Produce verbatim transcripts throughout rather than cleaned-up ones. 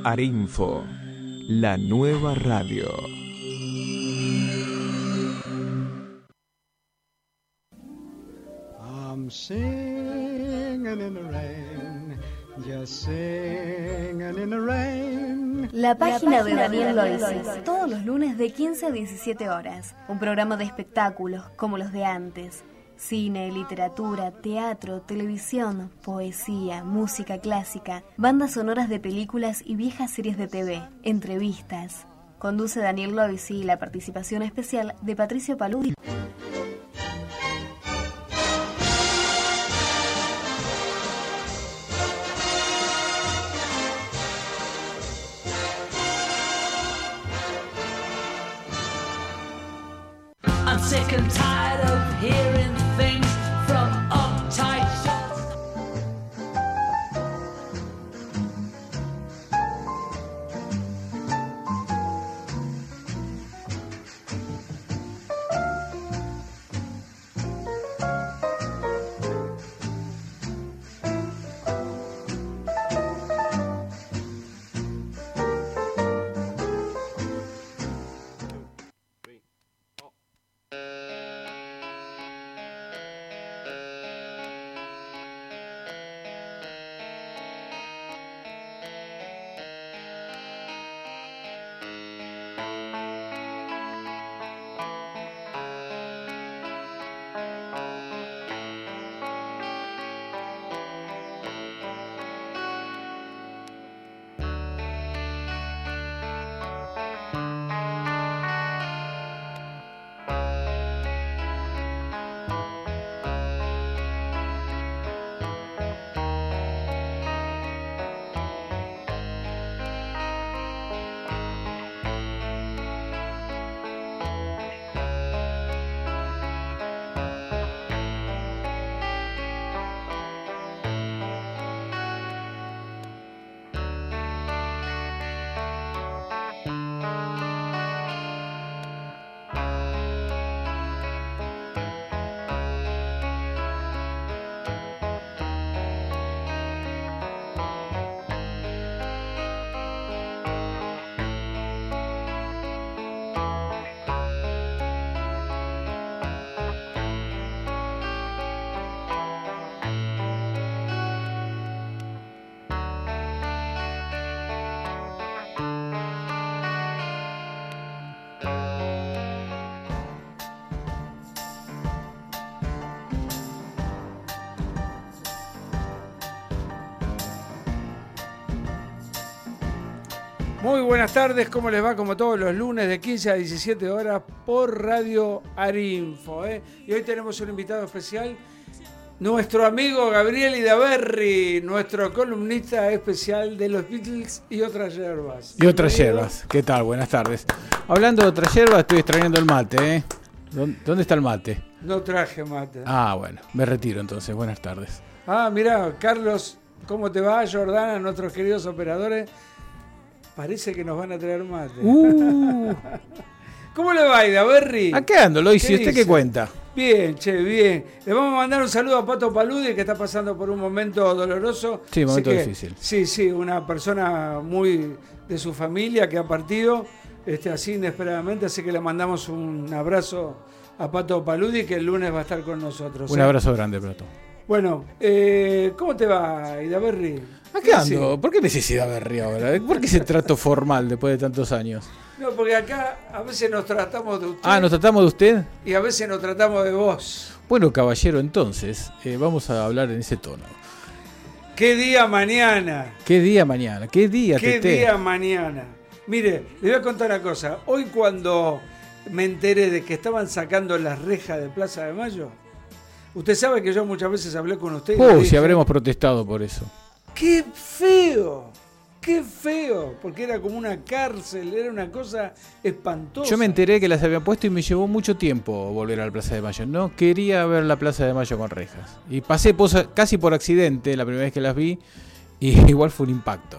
Arinfo, la nueva radio. I'm singing in the rain, just singing in the rain. La página de Daniel Loises, todos los lunes de quince a diecisiete horas. Un programa de espectáculos como los de antes. Cine, literatura, teatro, televisión, poesía, música clásica, bandas sonoras de películas y viejas series de T V, entrevistas. Conduce Daniel Loises y la participación especial de Patricio Paludi. I'm sick and tired of hearing things from uptight shots. Muy buenas tardes, ¿cómo les va? Como todos los lunes de quince a diecisiete horas por Radio Arinfo, ¿eh? Y hoy tenemos un invitado especial, nuestro amigo Gabriel Idaverri, nuestro columnista especial de los Beatles y otras yerbas. Y otras yerbas, ¿qué tal? Buenas tardes. Hablando de otras yerbas, estoy extrayendo el mate, ¿eh? ¿Dónde está el mate? No traje mate. Ah, bueno, me retiro entonces, buenas tardes. Ah, mirá, Carlos, ¿cómo te va? Jordana, nuestros queridos operadores. Parece que nos van a traer mate. Uh. ¿Cómo le va, Idaverri? ¿A qué ando, Lois? ¿Y usted qué cuenta? Bien, che, bien. Le vamos a mandar un saludo a Pato Paludi, que está pasando por un momento doloroso. Sí, un momento que, difícil. Sí, sí, una persona muy de su familia que ha partido este, así inesperadamente, así que le mandamos un abrazo a Pato Paludi, que el lunes va a estar con nosotros. Un ¿eh? abrazo grande, Pato. Bueno, eh, ¿cómo te va, Idaverri? ¿A qué ando? Sí. ¿Por qué necesidad de Berri ahora? ¿Por qué ese trato formal después de tantos años? No, porque acá a veces nos tratamos de usted. Ah, ¿nos tratamos de usted? Y a veces nos tratamos de vos. Bueno, caballero, entonces, eh, vamos a hablar en ese tono. ¿Qué día mañana? ¿Qué día mañana? ¿Qué día, ¿Qué Tete? día mañana? Mire, le voy a contar una cosa. Hoy cuando me enteré de que estaban sacando las rejas de Plaza de Mayo, usted sabe que yo muchas veces hablé con usted. Oh, dije, si habremos protestado por eso. ¡Qué feo! ¡Qué feo! Porque era como una cárcel, era una cosa espantosa. Yo me enteré que las habían puesto y me llevó mucho tiempo volver a la Plaza de Mayo. No quería ver la Plaza de Mayo con rejas. Y pasé posa, casi por accidente la primera vez que las vi y igual fue un impacto.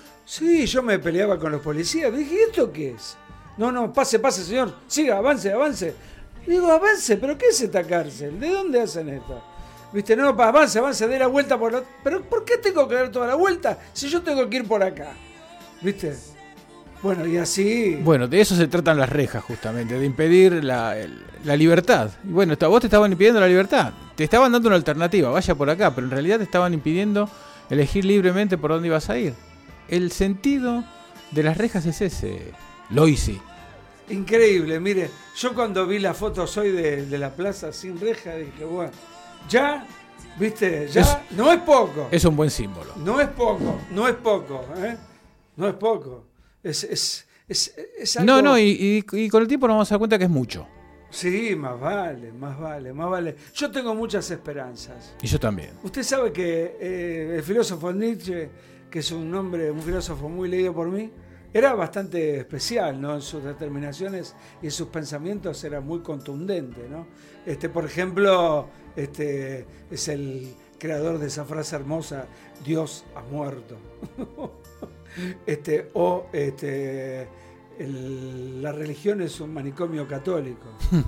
Sí, yo me peleaba con los policías. Dije, ¿esto qué es? No, no, pase, pase, señor. Siga, avance, avance. Digo, avance, ¿pero qué es esta cárcel? ¿De dónde hacen esto? Viste, no, no, avance, avance, dé la vuelta por la... ¿Pero por qué tengo que dar toda la vuelta si yo tengo que ir por acá? ¿Viste? Bueno, y así... Bueno, de eso se tratan las rejas, justamente, de impedir la, el- la libertad. Y bueno, está- vos te estaban impidiendo la libertad. Te estaban dando una alternativa, vaya por acá, pero en realidad te estaban impidiendo elegir libremente por dónde ibas a ir. El sentido de las rejas es ese, Loisi. Increíble, mire, yo cuando vi la foto hoy de, de la plaza sin reja, dije, bueno, ya, ¿viste? Ya, Es- no es poco. Es un buen símbolo. No es poco, no es poco, ¿eh? No es poco. Es, es, es, es algo... No, no, y, y- y con el tiempo nos vamos a dar cuenta que es mucho. Sí, más vale, más vale, más vale. Yo tengo muchas esperanzas. Y yo también. Usted sabe que eh, el filósofo Nietzsche, que es un hombre, un filósofo muy leído por mí, era bastante especial, ¿no? En sus determinaciones y sus pensamientos era muy contundente, ¿no? Este, por ejemplo, este, es el creador de esa frase hermosa, Dios ha muerto. Este, o este, el- la religión es un manicomio católico.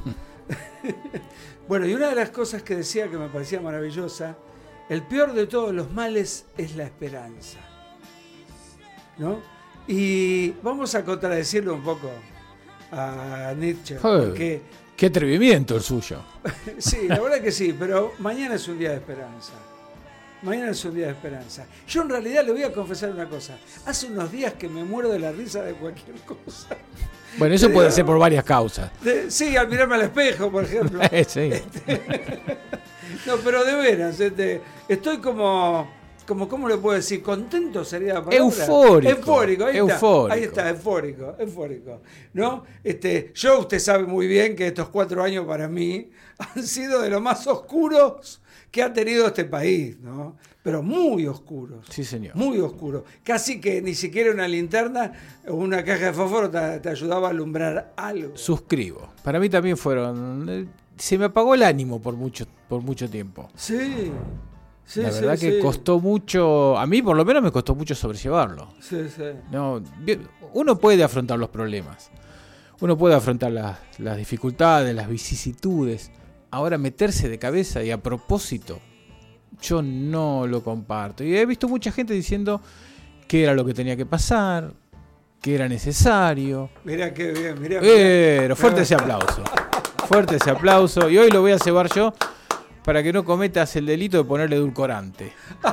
Bueno, y una de las cosas que decía que me parecía maravillosa, el peor de todos los males es la esperanza, ¿no? Y vamos a contradecirlo un poco a Nietzsche, porque Qué atrevimiento el suyo. sí, la verdad que sí, pero mañana es un día de esperanza. Mañana es un día de esperanza. Yo en realidad le voy a confesar una cosa. Hace unos días que me muero de la risa de cualquier cosa. Bueno, eso puede ser por varias causas. De- sí, al mirarme al espejo, por ejemplo. Sí. No, pero de veras, este, estoy como, como, ¿cómo le puedo decir? Contento sería la palabra. Eufórico. Eufórico, ahí Eufórico. está. Ahí está, eufórico, eufórico. ¿No? Este, yo, usted sabe muy bien que estos cuatro años para mí han sido de los más oscuros que ha tenido este país, ¿no? Pero muy oscuros. Sí, señor. Muy oscuros. Casi que ni siquiera una linterna o una caja de fósforo te, te ayudaba a alumbrar algo. Suscribo. Para mí también fueron... eh, Se me apagó el ánimo por mucho, por mucho tiempo. Sí. Sí, La sí, verdad que sí. costó mucho... A mí por lo menos me costó mucho sobrellevarlo. Sí, sí. No, bien, uno puede afrontar los problemas. Uno puede afrontar las, las dificultades, las vicisitudes. Ahora meterse de cabeza y a propósito, yo no lo comparto. Y he visto mucha gente diciendo que era lo que tenía que pasar, que era necesario. Mirá qué bien, mirá. Pero fuerte ese aplauso. Fuerte ese aplauso. Y hoy lo voy a cebar yo para que no cometas el delito de ponerle edulcorante.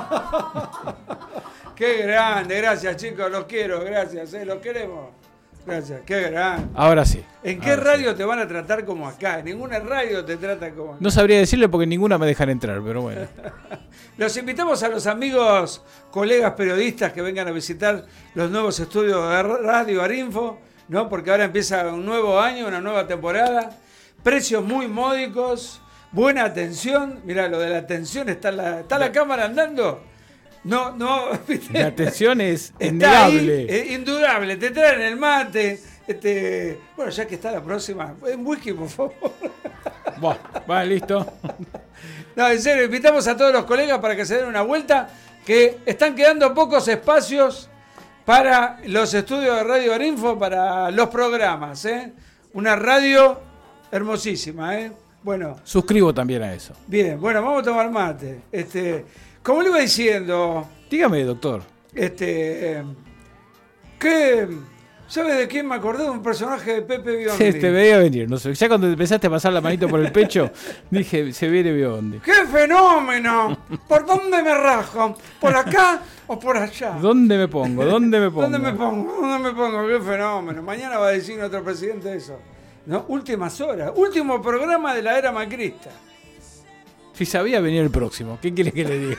Qué grande, gracias chicos, los quiero, gracias, eh, los queremos. Gracias, qué grande. Ahora sí. ¿En qué Ahora radio te van a tratar como acá? En ninguna radio te tratan como acá. No sabría decirle porque ninguna me dejan entrar, pero bueno. Los invitamos a los amigos, colegas periodistas que vengan a visitar los nuevos estudios de Radio Arinfo, ¿no? Porque ahora empieza un nuevo año, una nueva temporada. Precios muy módicos, buena atención. Mirá, lo de la atención, ¿está la, está la cámara andando? No, no. ¿viste? La atención es Está innegable. ahí, eh, indudable. Te traen el mate. Este, bueno, ya que está la próxima, en whisky, por favor. Buah, va, listo. No, en serio, invitamos a todos los colegas para que se den una vuelta, que están quedando pocos espacios para los estudios de Radio Arinfo, para los programas, ¿eh? Una radio hermosísima, ¿eh? Bueno, Suscribo también a eso. bien, bueno, vamos a tomar mate. Este, como le iba diciendo, Dígame, doctor. este, eh, ¿qué? ¿Sabe de quién me acordé? De un personaje de Pepe Biondi. Te veía venir. No sé. Ya cuando empezaste a pasar la manito por el pecho, dije, se viene Biondi. ¡Qué fenómeno! ¿Por dónde me rajo? ¿Por acá o por allá? ¿Dónde me pongo? ¿Dónde me pongo? ¿Dónde me pongo? ¿Dónde me pongo? ¡Qué fenómeno! Mañana va a decir nuestro presidente eso. ¿No? Últimas horas. Último programa de la era macrista. Si sabía venir el próximo, ¿qué quiere que le diga?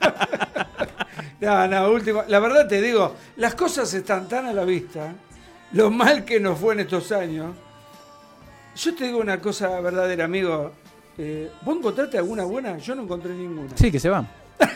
No, no, último. La verdad te digo, las cosas están tan a la vista. Lo mal que nos fue en estos años. Yo te digo una cosa verdadera, amigo. Eh, ¿Vos encontraste alguna buena? Yo no encontré ninguna. Sí, que se van.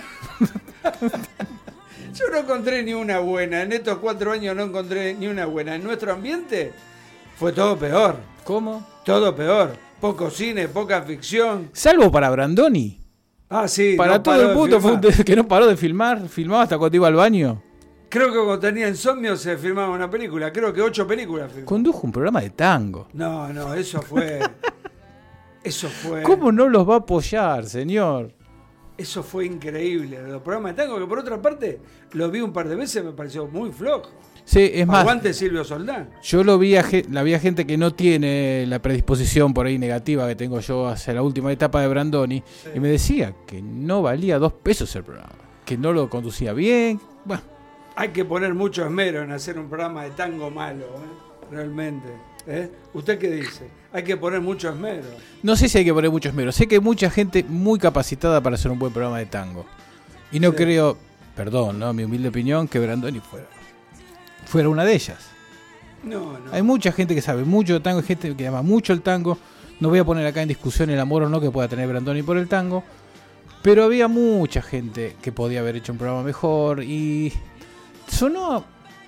Yo no encontré ni una buena. En estos cuatro años no encontré ni una buena. En nuestro ambiente fue todo peor. ¿Cómo? Todo peor. Poco cine, poca ficción. Salvo para Brandoni. Ah, sí. Para no todo paró el de puto fue un filmar. te- que no paró de filmar. Filmaba hasta cuando iba al baño. Creo que cuando tenía insomnio se filmaba una película. Creo que ocho películas filmó. Condujo un programa de tango. No, no, eso fue... Eso fue... ¿Cómo no los va a apoyar, señor? Eso fue increíble, los programas de tango, que por otra parte lo vi un par de veces, me pareció muy flojo. Sí, es más. Aguante Silvio Soldán. Yo lo vi a, la vi a gente que no tiene la predisposición por ahí negativa que tengo yo hacia la última etapa de Brandoni, sí. Y me decía que no valía dos pesos el programa, que no lo conducía bien. Bueno. Hay que poner mucho esmero en hacer un programa de tango malo, ¿eh? Realmente. ¿Eh? ¿Usted qué dice? Hay que poner mucho esmero. No sé si hay que poner mucho esmero. Sé que hay mucha gente muy capacitada para hacer un buen programa de tango. Y no sí. creo, perdón, ¿no? Mi humilde opinión, que Brandoni fuera, fuera una de ellas. No, no. Hay mucha gente que sabe mucho de tango, hay gente que ama mucho el tango. No voy a poner acá en discusión el amor o no que pueda tener Brandoni por el tango. Pero había mucha gente que podía haber hecho un programa mejor. Y sonó...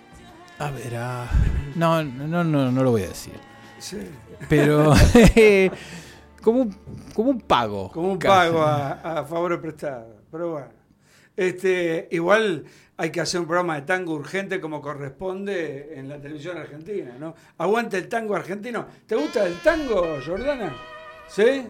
A ver, ah, no, no, no, no lo voy a decir. Sí. Pero como, un, como un pago. Como un casi. pago a, a favor prestado. Pero bueno, este, igual hay que hacer un programa de tango urgente como corresponde en la televisión argentina, ¿no? Aguante el tango argentino. ¿Te gusta el tango, Jordana? ¿Sí?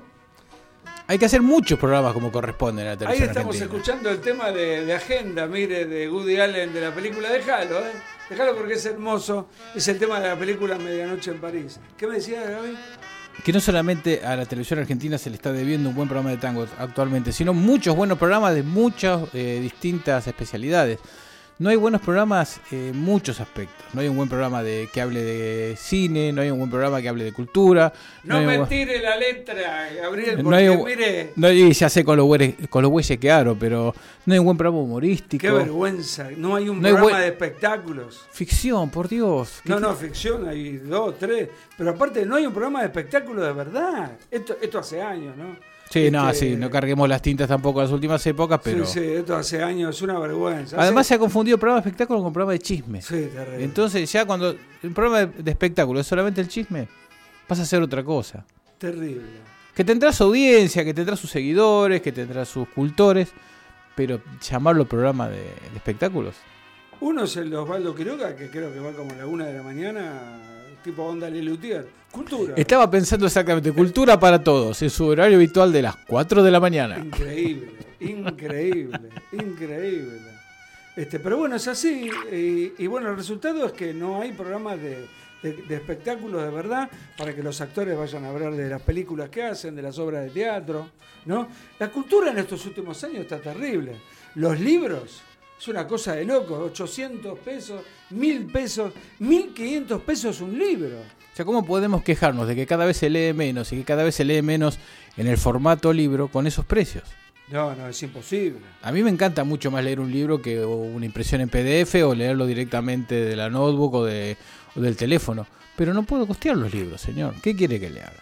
Hay que hacer muchos programas como corresponde en la televisión argentina. Ahí estamos escuchando el tema de, de Agenda, mire, de Woody Allen, de la película. Déjalo, ¿eh? Déjalo porque es hermoso. Es el tema de la película Medianoche en París. ¿Qué me decías, Gaby? Que no solamente a la televisión argentina se le está debiendo un buen programa de tango actualmente, sino muchos buenos programas de muchas eh, distintas especialidades. No hay buenos programas en muchos aspectos. No hay un buen programa de que hable de cine, no hay un buen programa que hable de cultura. No, no me buen... tire la letra, Gabriel, porque no hay un... mire... No, ya sé con los bueyes, con los bueyes que aro, pero no hay un buen programa humorístico. Qué vergüenza, no hay un no programa hay buen... de espectáculos. Ficción, por Dios. No, no, ficción, hay dos, tres. Pero aparte no hay un programa de espectáculos de verdad. Esto, esto hace años, ¿no? Sí, este... no, sí, no carguemos las tintas tampoco en las últimas épocas, pero... Sí, sí, esto hace años, es una vergüenza. Además hace... se ha confundido el programa de espectáculo con el programa de chisme. Sí, terrible. Entonces ya cuando el programa de espectáculo es solamente el chisme, pasa a ser otra cosa. Terrible. Que tendrá su audiencia, que tendrá sus seguidores, que tendrá sus cultores, pero llamarlo programa de, de espectáculos. Uno es el de Osvaldo Quiroga, que creo que va como a la una de la mañana, tipo onda Lelutier. Cultura. Estaba pensando exactamente, cultura para todos, en su horario habitual de las cuatro de la mañana. Increíble, increíble, increíble. Este, pero bueno, es así. Y, y bueno, el resultado es que no hay programas de, de, de espectáculos de verdad para que los actores vayan a hablar de las películas que hacen, de las obras de teatro, ¿no? La cultura en estos últimos años está terrible. Los libros... Es una cosa de loco, ochocientos pesos, mil pesos, mil quinientos pesos un libro. O sea, ¿cómo podemos quejarnos de que cada vez se lee menos y que cada vez se lee menos en el formato libro con esos precios? No, no, es imposible. A mí me encanta mucho más leer un libro que una impresión en P D F o leerlo directamente de la notebook o, de, o del teléfono. Pero no puedo costear los libros, señor. ¿Qué quiere que le haga?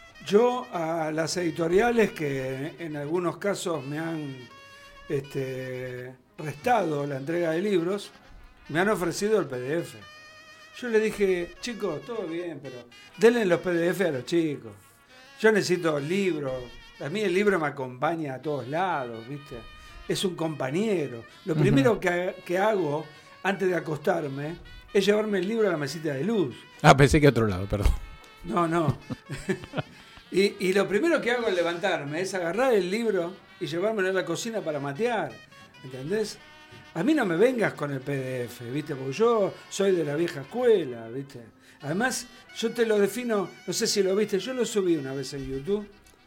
Yo a las editoriales que en algunos casos me han... este restado la entrega de libros, me han ofrecido el P D F. Yo le dije, chicos, todo bien, pero denle los P D F a los chicos. Yo necesito libros. A mí el libro me acompaña a todos lados, ¿viste? Es un compañero. Lo primero uh-huh. que, que hago antes de acostarme es llevarme el libro a la mesita de luz. Ah, pensé que a otro lado, perdón. No, no. y, y lo primero que hago al levantarme es agarrar el libro y llevármelo a la cocina para matear. ¿Entendés? A mí no me vengas con el P D F, ¿viste? Porque yo soy de la vieja escuela, ¿viste? Además, yo te lo defino, no sé si lo viste, yo lo subí una vez en YouTube.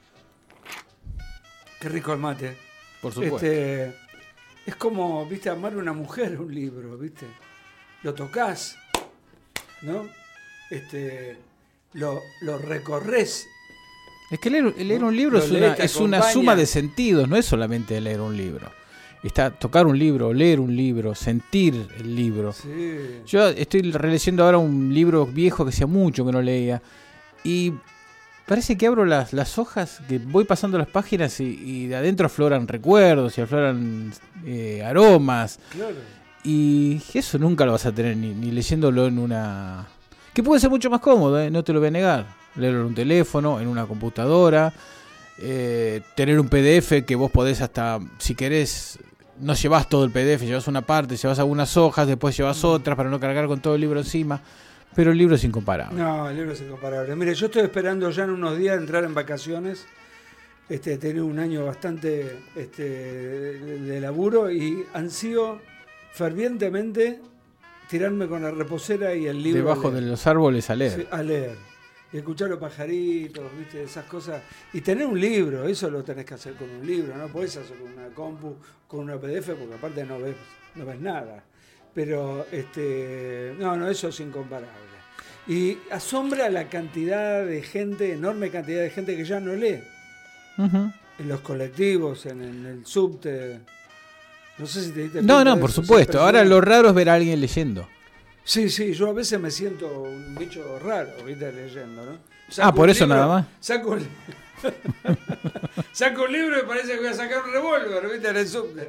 Qué rico el mate. Por supuesto. Este, es como, ¿viste? Amar a una mujer, un libro, ¿viste? Lo tocas, ¿no? Este, lo, lo recorres. Es que leer, leer un libro es una, es una suma de sentidos, no es solamente leer un libro. Está tocar un libro, leer un libro, sentir el libro. Sí. Yo estoy releyendo ahora un libro viejo que hacía mucho que no leía y parece que abro las, las hojas, que voy pasando las páginas y, y de adentro afloran recuerdos y afloran eh, aromas. Claro. Y eso nunca lo vas a tener ni, ni leyéndolo en una... Que puede ser mucho más cómodo, ¿eh? No te lo voy a negar. Leerlo en un teléfono, en una computadora, eh, tener un P D F que vos podés hasta, si querés... No llevas todo el P D F, llevas una parte, llevas algunas hojas, después llevas otras para no cargar con todo el libro encima. Pero el libro es incomparable. No, el libro es incomparable. Mire, yo estoy esperando ya en unos días entrar en vacaciones este, he tenido un año bastante este, de, de laburo y ansío fervientemente tirarme con la reposera y el libro. Debajo de los árboles a leer. Sí, a leer. Y escuchar los pajaritos, ¿viste? Esas cosas. Y tener un libro, eso lo tenés que hacer con un libro, no podés hacer con una compu, con una P D F, porque aparte no ves, no ves nada. Pero, este, no, no, eso es incomparable. Y asombra la cantidad de gente, enorme cantidad de gente que ya no lee. Uh-huh. En los colectivos, en, en el subte. No sé si te diste No, cuenta no, de por eso, supuesto. Ahora lo raro es ver a alguien leyendo. Sí, sí, yo a veces me siento un bicho raro, ¿viste? Leyendo, ¿no? Ah, por un eso libro, nada más. Saco un, saco un libro y parece que voy a sacar un revólver, ¿viste? En el subte.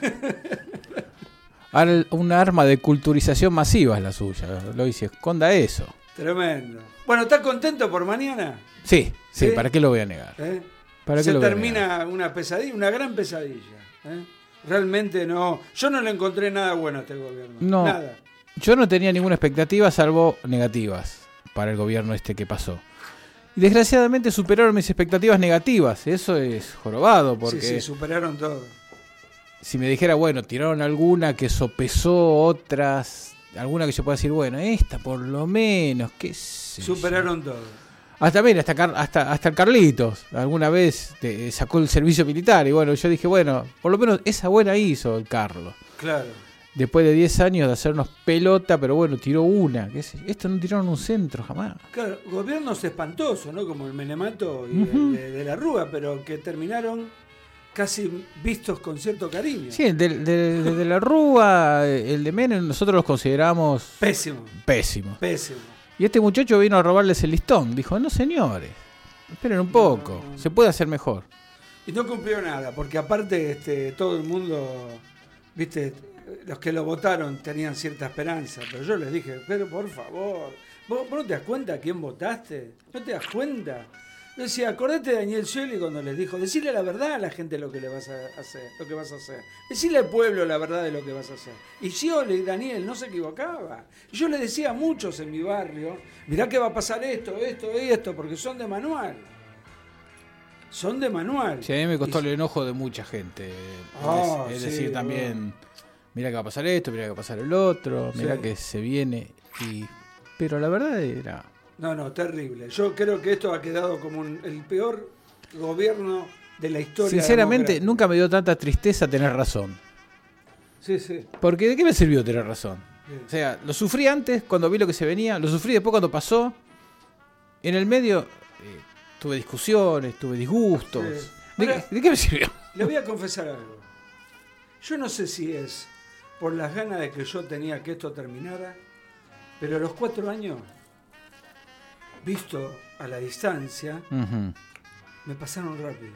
Ahora un arma de culturización masiva es la suya. Lo dice, esconda eso. Tremendo. Bueno, ¿estás contento por mañana? Sí, sí, ¿Sí? ¿para qué lo voy a negar? ¿Eh? ¿Para qué Se lo voy a termina una pesadilla, una gran pesadilla. ¿eh? Realmente no. Yo no le encontré nada bueno a este gobierno. No. Nada. Yo no tenía ninguna expectativa salvo negativas para el gobierno este que pasó. Y desgraciadamente superaron mis expectativas negativas. Eso es jorobado porque Sí, sí, superaron todo. si me dijera, bueno, tiraron alguna que sopesó otras, alguna que yo pueda decir, bueno, esta por lo menos, qué sé yo. Superaron todo. Hasta, mira, hasta, Car- hasta, hasta el Carlitos alguna vez te, sacó el servicio militar y bueno, yo dije, bueno, por lo menos esa buena hizo el Carlos. Claro. Después de diez años de hacernos pelota, pero bueno, tiró una. ¿Qué sé? Esto no tiraron un centro jamás. Claro, gobiernos espantosos, ¿no? Como el Menemato y Uh-huh. el de, de la Rúa, pero que terminaron casi vistos con cierto cariño. Sí, el de, de, de, de la Rúa, el de Menem, nosotros los consideramos Pésimo, pésimos. pésimo. Y este muchacho vino a robarles el listón. Dijo, no señores, esperen un poco, No, no. se puede hacer mejor. Y no cumplió nada, porque aparte este, todo el mundo, viste, los que lo votaron tenían cierta esperanza, pero yo les dije, pero por favor, ¿vos, vos no te das cuenta a quién votaste? ¿No te das cuenta? Yo decía, acordate de Daniel Scioli cuando les dijo, decirle la verdad a la gente lo que le vas a hacer, lo que vas a hacer. Decirle al pueblo la verdad de lo que vas a hacer. Y Scioli, Daniel, no se equivocaba. Y yo le decía a muchos en mi barrio, mirá que va a pasar esto, esto y esto, porque son de manual. Son de manual. Sí, a mí me costó Y- el enojo de mucha gente. Ah, es es sí, decir, bueno. también, mira que va a pasar esto, mira que va a pasar el otro, mira Sí. que se viene. y Pero la verdad era... No, no, terrible. Yo creo que esto ha quedado como un- el peor gobierno de la historia. Sinceramente, democrática. nunca me dio tanta tristeza tener razón. Sí, sí. Porque ¿de qué me sirvió tener razón? Sí. O sea, lo sufrí antes cuando vi lo que se venía, lo sufrí después cuando pasó. En el medio eh, tuve discusiones, tuve disgustos. Sí. ¿De, Ahora- qué- ¿De qué me sirvió? Le voy a confesar algo. Yo no sé si es por las ganas de que yo tenía que esto terminara, pero los cuatro años, visto a la distancia, Ujú. me pasaron rápido.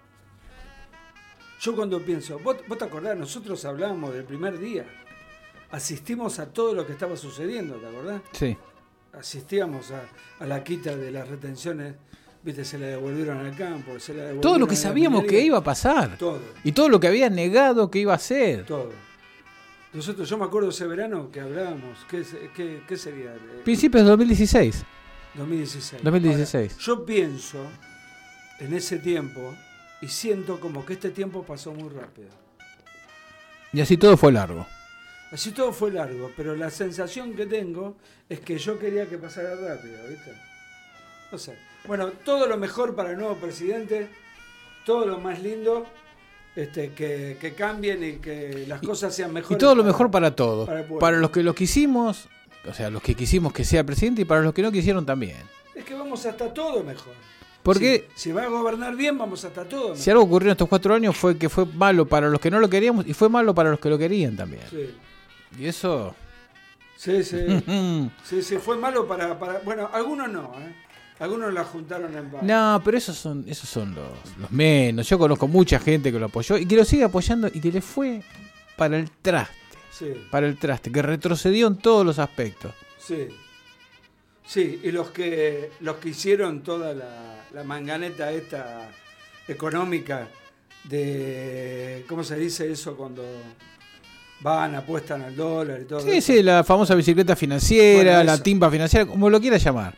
Yo cuando pienso, vos, vos te acordás, nosotros hablábamos del primer día, asistimos a todo lo que estaba sucediendo, ¿te acordás? Sí. Asistíamos a, a la quita de las retenciones, viste, se la devolvieron al campo, se la devolvieron Todo lo que a la sabíamos que minería. iba a pasar. Todo, Y todo lo que había negado que iba a ser. todo. Nosotros, yo me acuerdo ese verano que hablábamos, ¿qué, se- qué, qué sería? Eh, Principios de dos mil dieciséis. dos mil dieciséis. dos mil dieciséis. Ahora, yo pienso en ese tiempo y siento como que este tiempo pasó muy rápido. Y así todo fue largo. Así todo fue largo, pero la sensación que tengo es que yo quería que pasara rápido, ¿viste? No sé. Bueno, todo lo mejor para el nuevo presidente, todo lo más lindo, este, que, que cambien y que las cosas sean Y mejores. todo lo mejor para todos. para el pueblo. Para los que lo quisimos, o sea, los que quisimos que sea presidente y para los que no quisieron también. Es que vamos hasta todo mejor. Porque Si, si va a gobernar bien, vamos hasta todo mejor. si algo ocurrió en estos cuatro años fue que fue malo para los que no lo queríamos y fue malo para los que lo querían también. Sí, Y eso... sí, sí. mm, Sí, sí, fue malo para, para... Bueno, algunos no, ¿eh? Algunos la juntaron en vano. No, pero esos son esos son los, los menos. Yo conozco mucha gente que lo apoyó y que lo sigue apoyando y que le fue para el traste. Sí, Para el traste, que retrocedió en todos los aspectos. sí. Sí, y los que los que hicieron toda la, la manganeta esta económica de... ¿Cómo se dice eso cuando van, apuestan al dólar y todo Sí, eso? sí, la famosa bicicleta financiera, Bueno, la eso. timba financiera, como lo quieras llamar.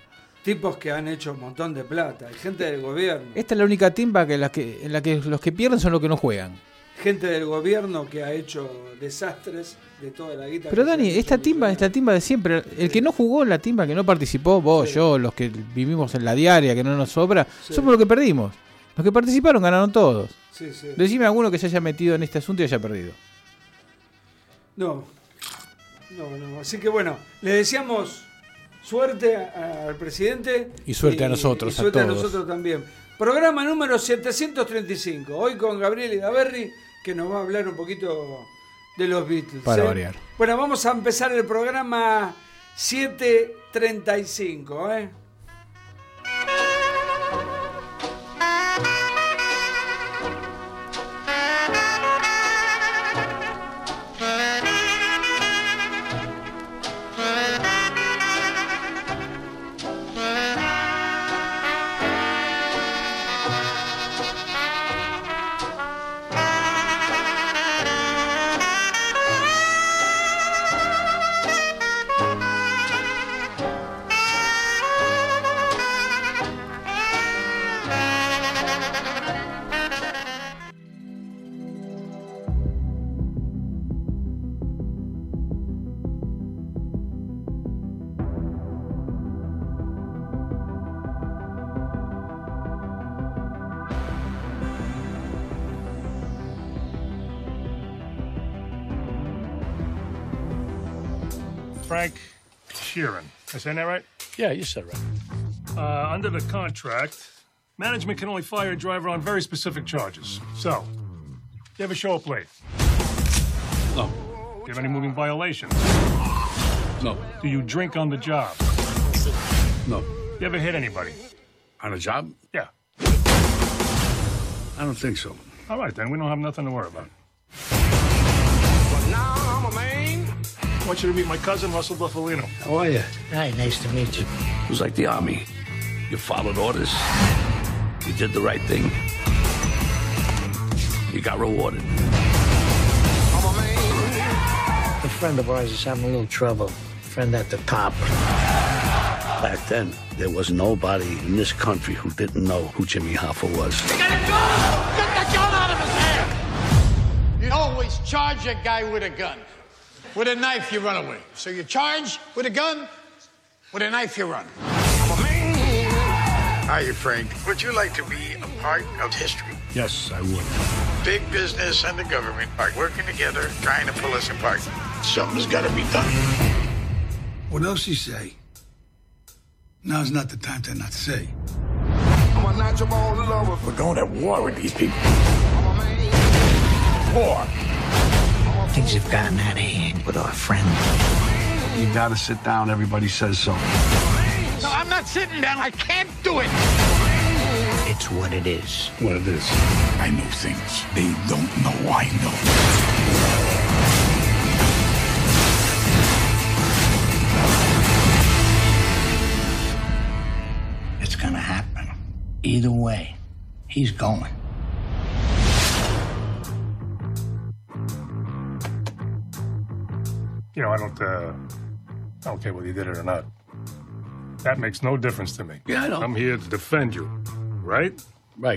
tipos que han hecho un montón de plata, hay gente del gobierno. Esta es la única timba que, la que, en la que los que pierden son los que no juegan. Gente del gobierno que ha hecho desastres de toda la guita. Pero Dani, esta timba es la timba de siempre. El que no jugó en la timba, que no participó, vos, sí. yo, los que vivimos en la diaria, que no nos sobra, Sí. somos los que perdimos. Los que participaron ganaron todos. Sí, sí. Decime a alguno que se haya metido en este asunto y haya perdido. No, no, no. Así que bueno, le deseamos suerte a- al presidente. Y suerte a nosotros, y suerte a a, todos. nosotros también. Programa número setecientos treinta y cinco. Hoy con Gabriel Idaverri, que nos va a hablar un poquito de los Beatles. Para ¿eh? variar. Bueno, vamos a empezar el programa siete treinta y cinco, ¿eh? Frank Sheeran. Am I saying that right? Yeah, you said it right. Uh, under the contract, management can only fire a driver on very specific charges. So, you ever show up late? No, Do you have any moving violations? no, Do you drink on the job? no. You ever hit anybody? On a job? Yeah. I don't think so. All right, then. We don't have nothing to worry about. But now I'm a man. I want you to meet my cousin, Russell Buffalino. How are you? Hi, nice to meet you. It was like the army. You followed orders. You did the right thing. You got rewarded. I'm a man. A friend of ours is having a little trouble. Friend at the top. Back then, there was nobody in this country who didn't know who Jimmy Hoffa was. Get the gun out of his hand! You always charge a guy with a gun. With a knife, you run away. So you charge with a gun, with a knife, you run. I'm a man. Hi, Frank. Would you like to be a part of history? Yes, I would. Big business and the government are working together, trying to pull us apart. Something's got to be done. What else you say? Now's not the time to not say. I'm a natural lover. We're going to war with these people. I'm a man. War. Things have gotten out of hand with our friend. You gotta sit down. Everybody says so. No, I'm not sitting down. I can't do it. It's what it is. What it is. I know things they don't know I know. It's gonna happen. Either way, he's going. You know, I don't, uh, I don't care whether you did it or not. That makes no difference to me. Yeah, I know. I'm here to defend you, right? Right.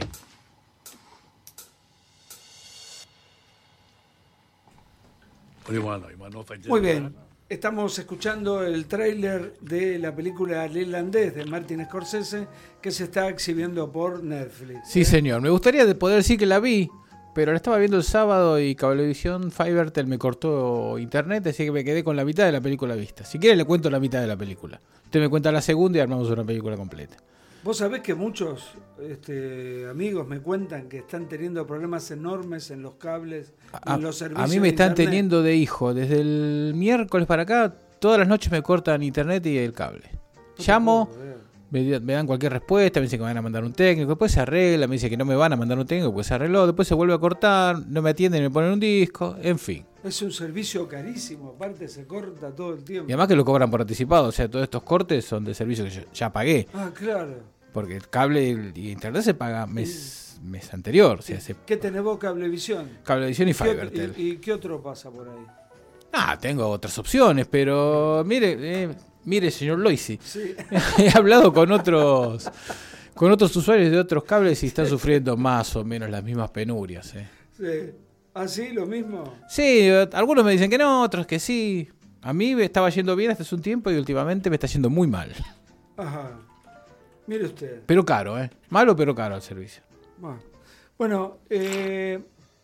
What do you want to know? You want to know if I did Muy it or bien. not? Estamos escuchando el tráiler de la película El Irlandés de Martin Scorsese que se está exhibiendo por Netflix. Sí, señor. Me gustaría de poder decir que la vi, pero la estaba viendo el sábado y Cablevisión Fivertel me cortó internet, así que me quedé con la mitad de la película vista. Si quiere le cuento la mitad de la película. Usted me cuenta la segunda y armamos una película completa. Vos sabés que muchos este, amigos me cuentan que están teniendo problemas enormes en los cables, A, en los servicios. a mí me de están internet. teniendo de hijo. Desde el miércoles para acá, todas las noches me cortan internet y el cable. te Llamo, puedo creer. me, me dan cualquier respuesta, me dicen que me van a mandar un técnico, después se arregla, me dicen que no me van a mandar un técnico, pues se arregló, después se vuelve a cortar, no me atienden, me ponen un disco, en fin. Es un servicio carísimo, aparte se corta todo el tiempo. Y además que lo cobran por anticipado, o sea, todos estos cortes son de servicios que yo ya pagué. Ah, claro. Porque el cable y internet se paga mes, mes anterior. O sea, se, ¿Qué tenés vos, Cablevisión? Cablevisión y ¿Qué otro- Fivertel. ¿Y, y qué otro pasa por ahí? Ah, tengo otras opciones, pero mire, eh, Mire, señor Loisi, Sí. he hablado con otros con otros usuarios de otros cables y están sufriendo más o menos las mismas penurias. ¿eh? Sí. ¿Ah, sí? ¿Lo mismo? Sí, algunos me dicen que no, otros que sí. A mí me estaba yendo bien hasta hace un tiempo y últimamente me está yendo muy mal. Ajá. Mire usted. Pero caro, ¿eh? Malo pero caro el servicio. Bueno, bueno eh,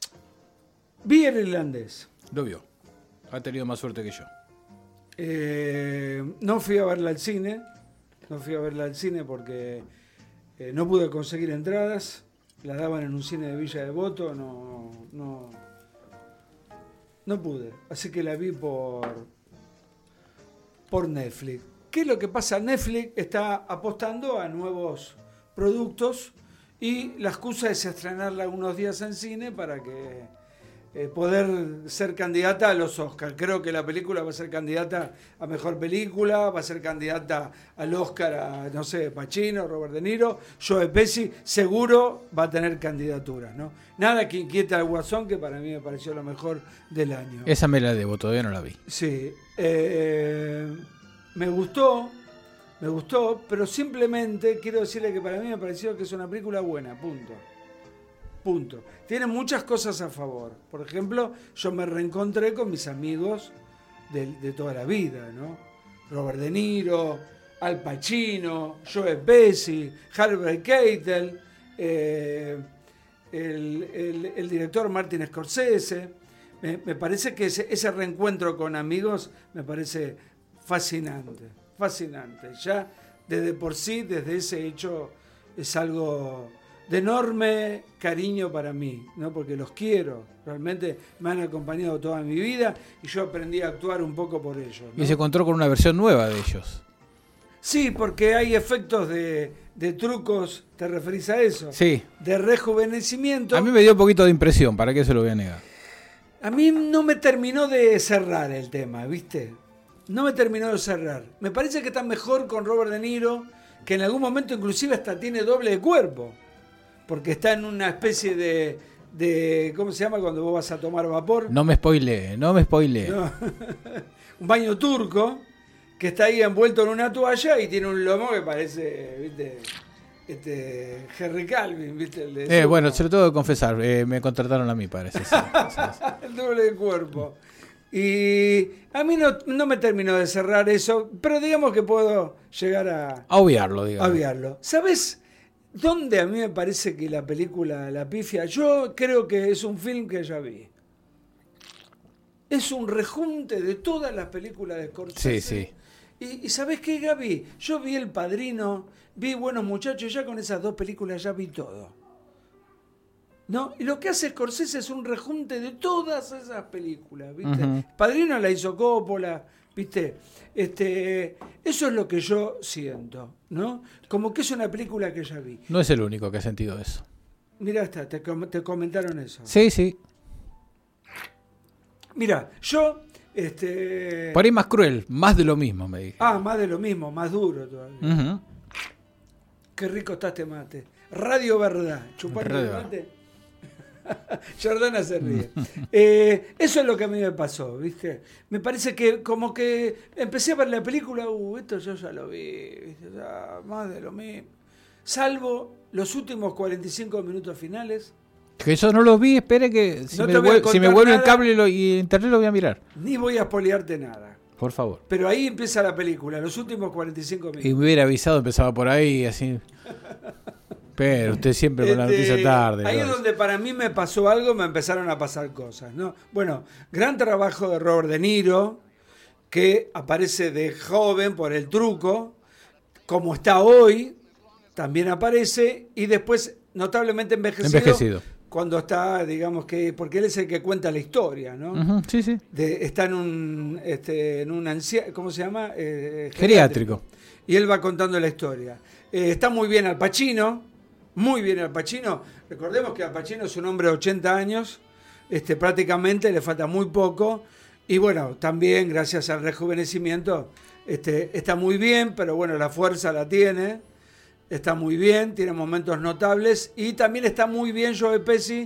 vi el irlandés. Lo vio. Ha tenido más suerte que yo. Eh, no fui a verla al cine. No fui a verla al cine porque eh, no pude conseguir entradas. La daban en un cine de Villa Devoto. No, no, no pude. Así que la vi por, por Netflix. ¿Qué es lo que pasa? Netflix está apostando a nuevos productos y la excusa es estrenarla unos días en cine para que eh, poder ser candidata a los Oscars. Creo que la película va a ser candidata a Mejor Película, va a ser candidata al Oscar a, no sé, Pacino, Robert De Niro, Joe Pesci, seguro va a tener candidatura, ¿no? Nada que inquieta al Guasón, que para mí me pareció lo mejor del año. Esa me la debo, todavía no la vi. Sí. Eh, me gustó, me gustó, pero simplemente quiero decirle que para mí me pareció que es una película buena, punto. Punto. Tiene muchas cosas a favor. Por ejemplo, yo me reencontré con mis amigos de, de toda la vida, ¿no? Robert De Niro, Al Pacino, Joe Pesci, Harvey Keitel, eh, el, el, el director Martin Scorsese. Me, me parece que ese, ese reencuentro con amigos me parece fascinante, fascinante. Ya desde por sí, desde ese hecho, es algo de enorme cariño para mí, ¿no? Porque los quiero, realmente me han acompañado toda mi vida y yo aprendí a actuar un poco por ellos, ¿no? Y se encontró con una versión nueva de ellos. Sí, porque hay efectos de, de trucos, ¿te referís a eso? Sí. De rejuvenecimiento. A mí me dio un poquito de impresión, ¿para qué se lo voy a negar? A mí no me terminó de cerrar el tema, ¿viste? No me terminó de cerrar. Me parece que está mejor con Robert De Niro, que en algún momento inclusive hasta tiene doble de cuerpo. Porque está en una especie de, de... ¿Cómo se llama cuando vos vas a tomar vapor? No me spoilee, no me spoilee. No. Un baño turco, que está ahí envuelto en una toalla y tiene un lomo que parece, ¿viste? Este, Henry Calvin, ¿viste? El de eh, bueno, se lo tengo que confesar, eh, me contrataron a mí, parece. Sí, sí, sí. El doble de cuerpo. Y a mí no, no me terminó de cerrar eso, pero digamos que puedo llegar a... A obviarlo, digamos. A obviarlo. ¿Sabes dónde a mí me parece que la película la pifia? Yo creo que es un film que ya vi. Es un rejunte de todas las películas de Scorsese. Sí, sí. Y, y ¿sabés qué, Gaby? Yo vi El Padrino, vi Buenos Muchachos, ya con esas dos películas ya vi todo. ¿No? Y lo que hace Scorsese es un rejunte de todas esas películas, ¿viste? Uh-huh. Padrino la hizo Coppola, ¿viste? Este, eso es lo que yo siento, ¿no? Como que es una película que ya vi. No es el único que ha sentido eso. Mirá, está, te, te comentaron eso. Sí, sí. Mirá, yo... Este... Por ahí más cruel, más de lo mismo, me dije. Ah, más de lo mismo, más duro todavía. Uh-huh. Qué rico está este mate. Radio Verdad. Chupando el mate. Jordana se ríe. eh, eso es lo que a mí me pasó, ¿viste? Me parece que como que empecé a ver la película, uh, esto yo ya lo vi, ¿viste? Ya, más de lo mismo. Salvo los últimos cuarenta y cinco minutos finales. Que yo no los vi, espere que si, no me, vuel- si me vuelve nada, el cable lo, y internet lo voy a mirar. Ni voy a spoilearte nada. Por favor. Pero ahí empieza la película, los últimos cuarenta y cinco minutos. Y me hubiera avisado, empezaba por ahí, así. Pero usted siempre con la Este, noticia tarde. Ahí ¿no? es donde para mí me pasó algo, me empezaron a pasar cosas, ¿no? Bueno, gran trabajo de Robert De Niro, que aparece de joven por el truco, como está hoy, también aparece, y después notablemente envejecido. Envejecido. Cuando está, digamos que, porque él es el que cuenta la historia, ¿no? Uh-huh, sí, sí. De, está en un, este, en un anciano, ¿cómo se llama? Eh, Geriátrico. Y él va contando la historia. Eh, está muy bien Al Pacino, muy bien Al Pacino. Recordemos que Al Pacino es un hombre de ochenta años, este, prácticamente le falta muy poco. Y bueno, también gracias al rejuvenecimiento este, está muy bien, pero bueno, la fuerza la tiene. Está muy bien, tiene momentos notables. Y también está muy bien Joe Pesci,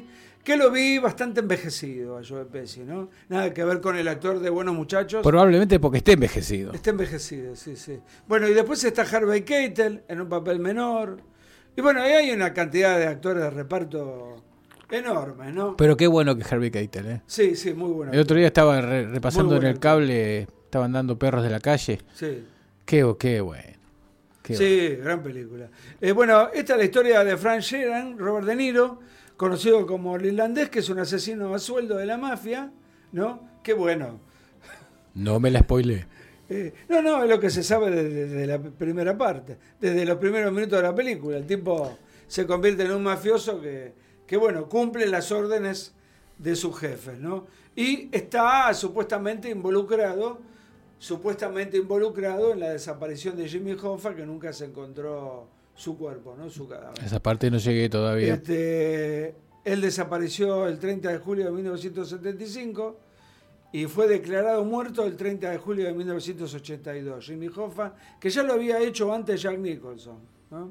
que lo vi bastante envejecido a Joe Pesci, ¿no? Nada que ver con el actor de Buenos Muchachos. Probablemente porque esté envejecido. Está envejecido, sí, sí. Bueno, y después está Harvey Keitel en un papel menor. Y bueno, ahí hay una cantidad de actores de reparto enormes, ¿no? Pero qué bueno que Harvey Keitel, ¿eh? Sí, sí, muy bueno. El otro día estaba re- repasando en bueno. el cable, estaban dando Perros de la Calle. Sí. Qué, qué bueno. Qué sí, bueno. Gran película. Eh, bueno, esta es la historia de Frank Sheeran, Robert De Niro, conocido como el irlandés, que es un asesino a sueldo de la mafia, ¿no? Qué bueno. No me la spoilé. Eh, no, no, es lo que se sabe desde, desde la primera parte, desde los primeros minutos de la película. El tipo se convierte en un mafioso que, que bueno, cumple las órdenes de sus jefes, ¿no? Y está supuestamente involucrado, supuestamente involucrado en la desaparición de Jimmy Hoffa, que nunca se encontró su cuerpo, ¿no? Su cadáver. Esa parte no llegué todavía. Este, él desapareció el treinta de julio de mil novecientos setenta y cinco y fue declarado muerto el treinta de julio de mil novecientos ochenta y dos. Jimmy Hoffa, que ya lo había hecho antes Jack Nicholson, ¿no?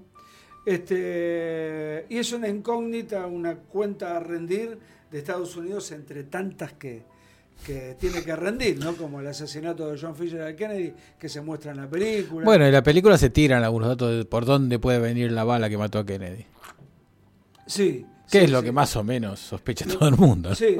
Este, y es una incógnita, una cuenta a rendir de Estados Unidos entre tantas que, que tiene que rendir, ¿no? Como el asesinato de John F. Kennedy, que se muestra en la película. Bueno, en la película se tiran algunos datos de por dónde puede venir la bala que mató a Kennedy. Sí. Que sí, es lo sí. que más o menos sospecha todo el mundo, ¿no? Sí.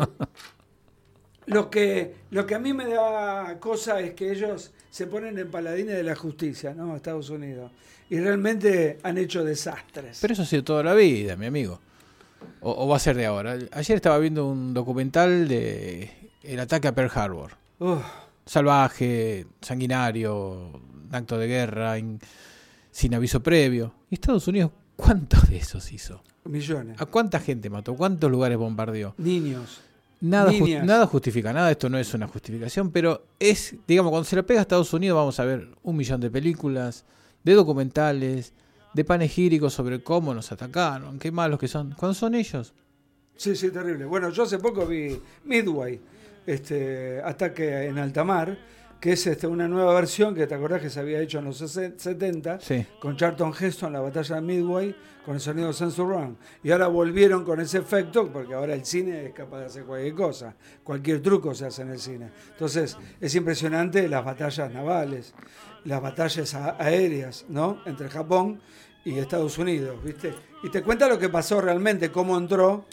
Lo que, lo que a mí me da cosa es que ellos se ponen en paladines de la justicia, ¿no? Estados Unidos. Y realmente han hecho desastres. Pero eso ha sido toda la vida, mi amigo. O, o va a ser de ahora. Ayer estaba viendo un documental de el ataque a Pearl Harbor. Uf. Salvaje, sanguinario, un acto de guerra, in, sin aviso previo. ¿Y Estados Unidos cuántos de esos hizo? Millones. ¿A cuánta gente mató? ¿Cuántos lugares bombardeó? Niños. Nada, ju- Niñas. nada justifica nada, esto no es una justificación, pero es, digamos, cuando se le pega a Estados Unidos vamos a ver un millón de películas, de documentales, de panegíricos sobre cómo nos atacaron, qué malos que son. ¿Cuándo son ellos? Sí, sí, terrible. Bueno, yo hace poco vi Midway, este ataque en alta mar, que es este, una nueva versión que te acordás que se había hecho en los setenta, Sí. con Charlton Heston, la batalla de Midway, con el sonido Sensor Run. Y ahora volvieron con ese efecto, porque ahora el cine es capaz de hacer cualquier cosa. Cualquier truco se hace en el cine. Entonces, es impresionante las batallas navales, las batallas a- aéreas, ¿no? Entre Japón y Estados Unidos, ¿viste? Y te cuenta lo que pasó realmente, cómo entró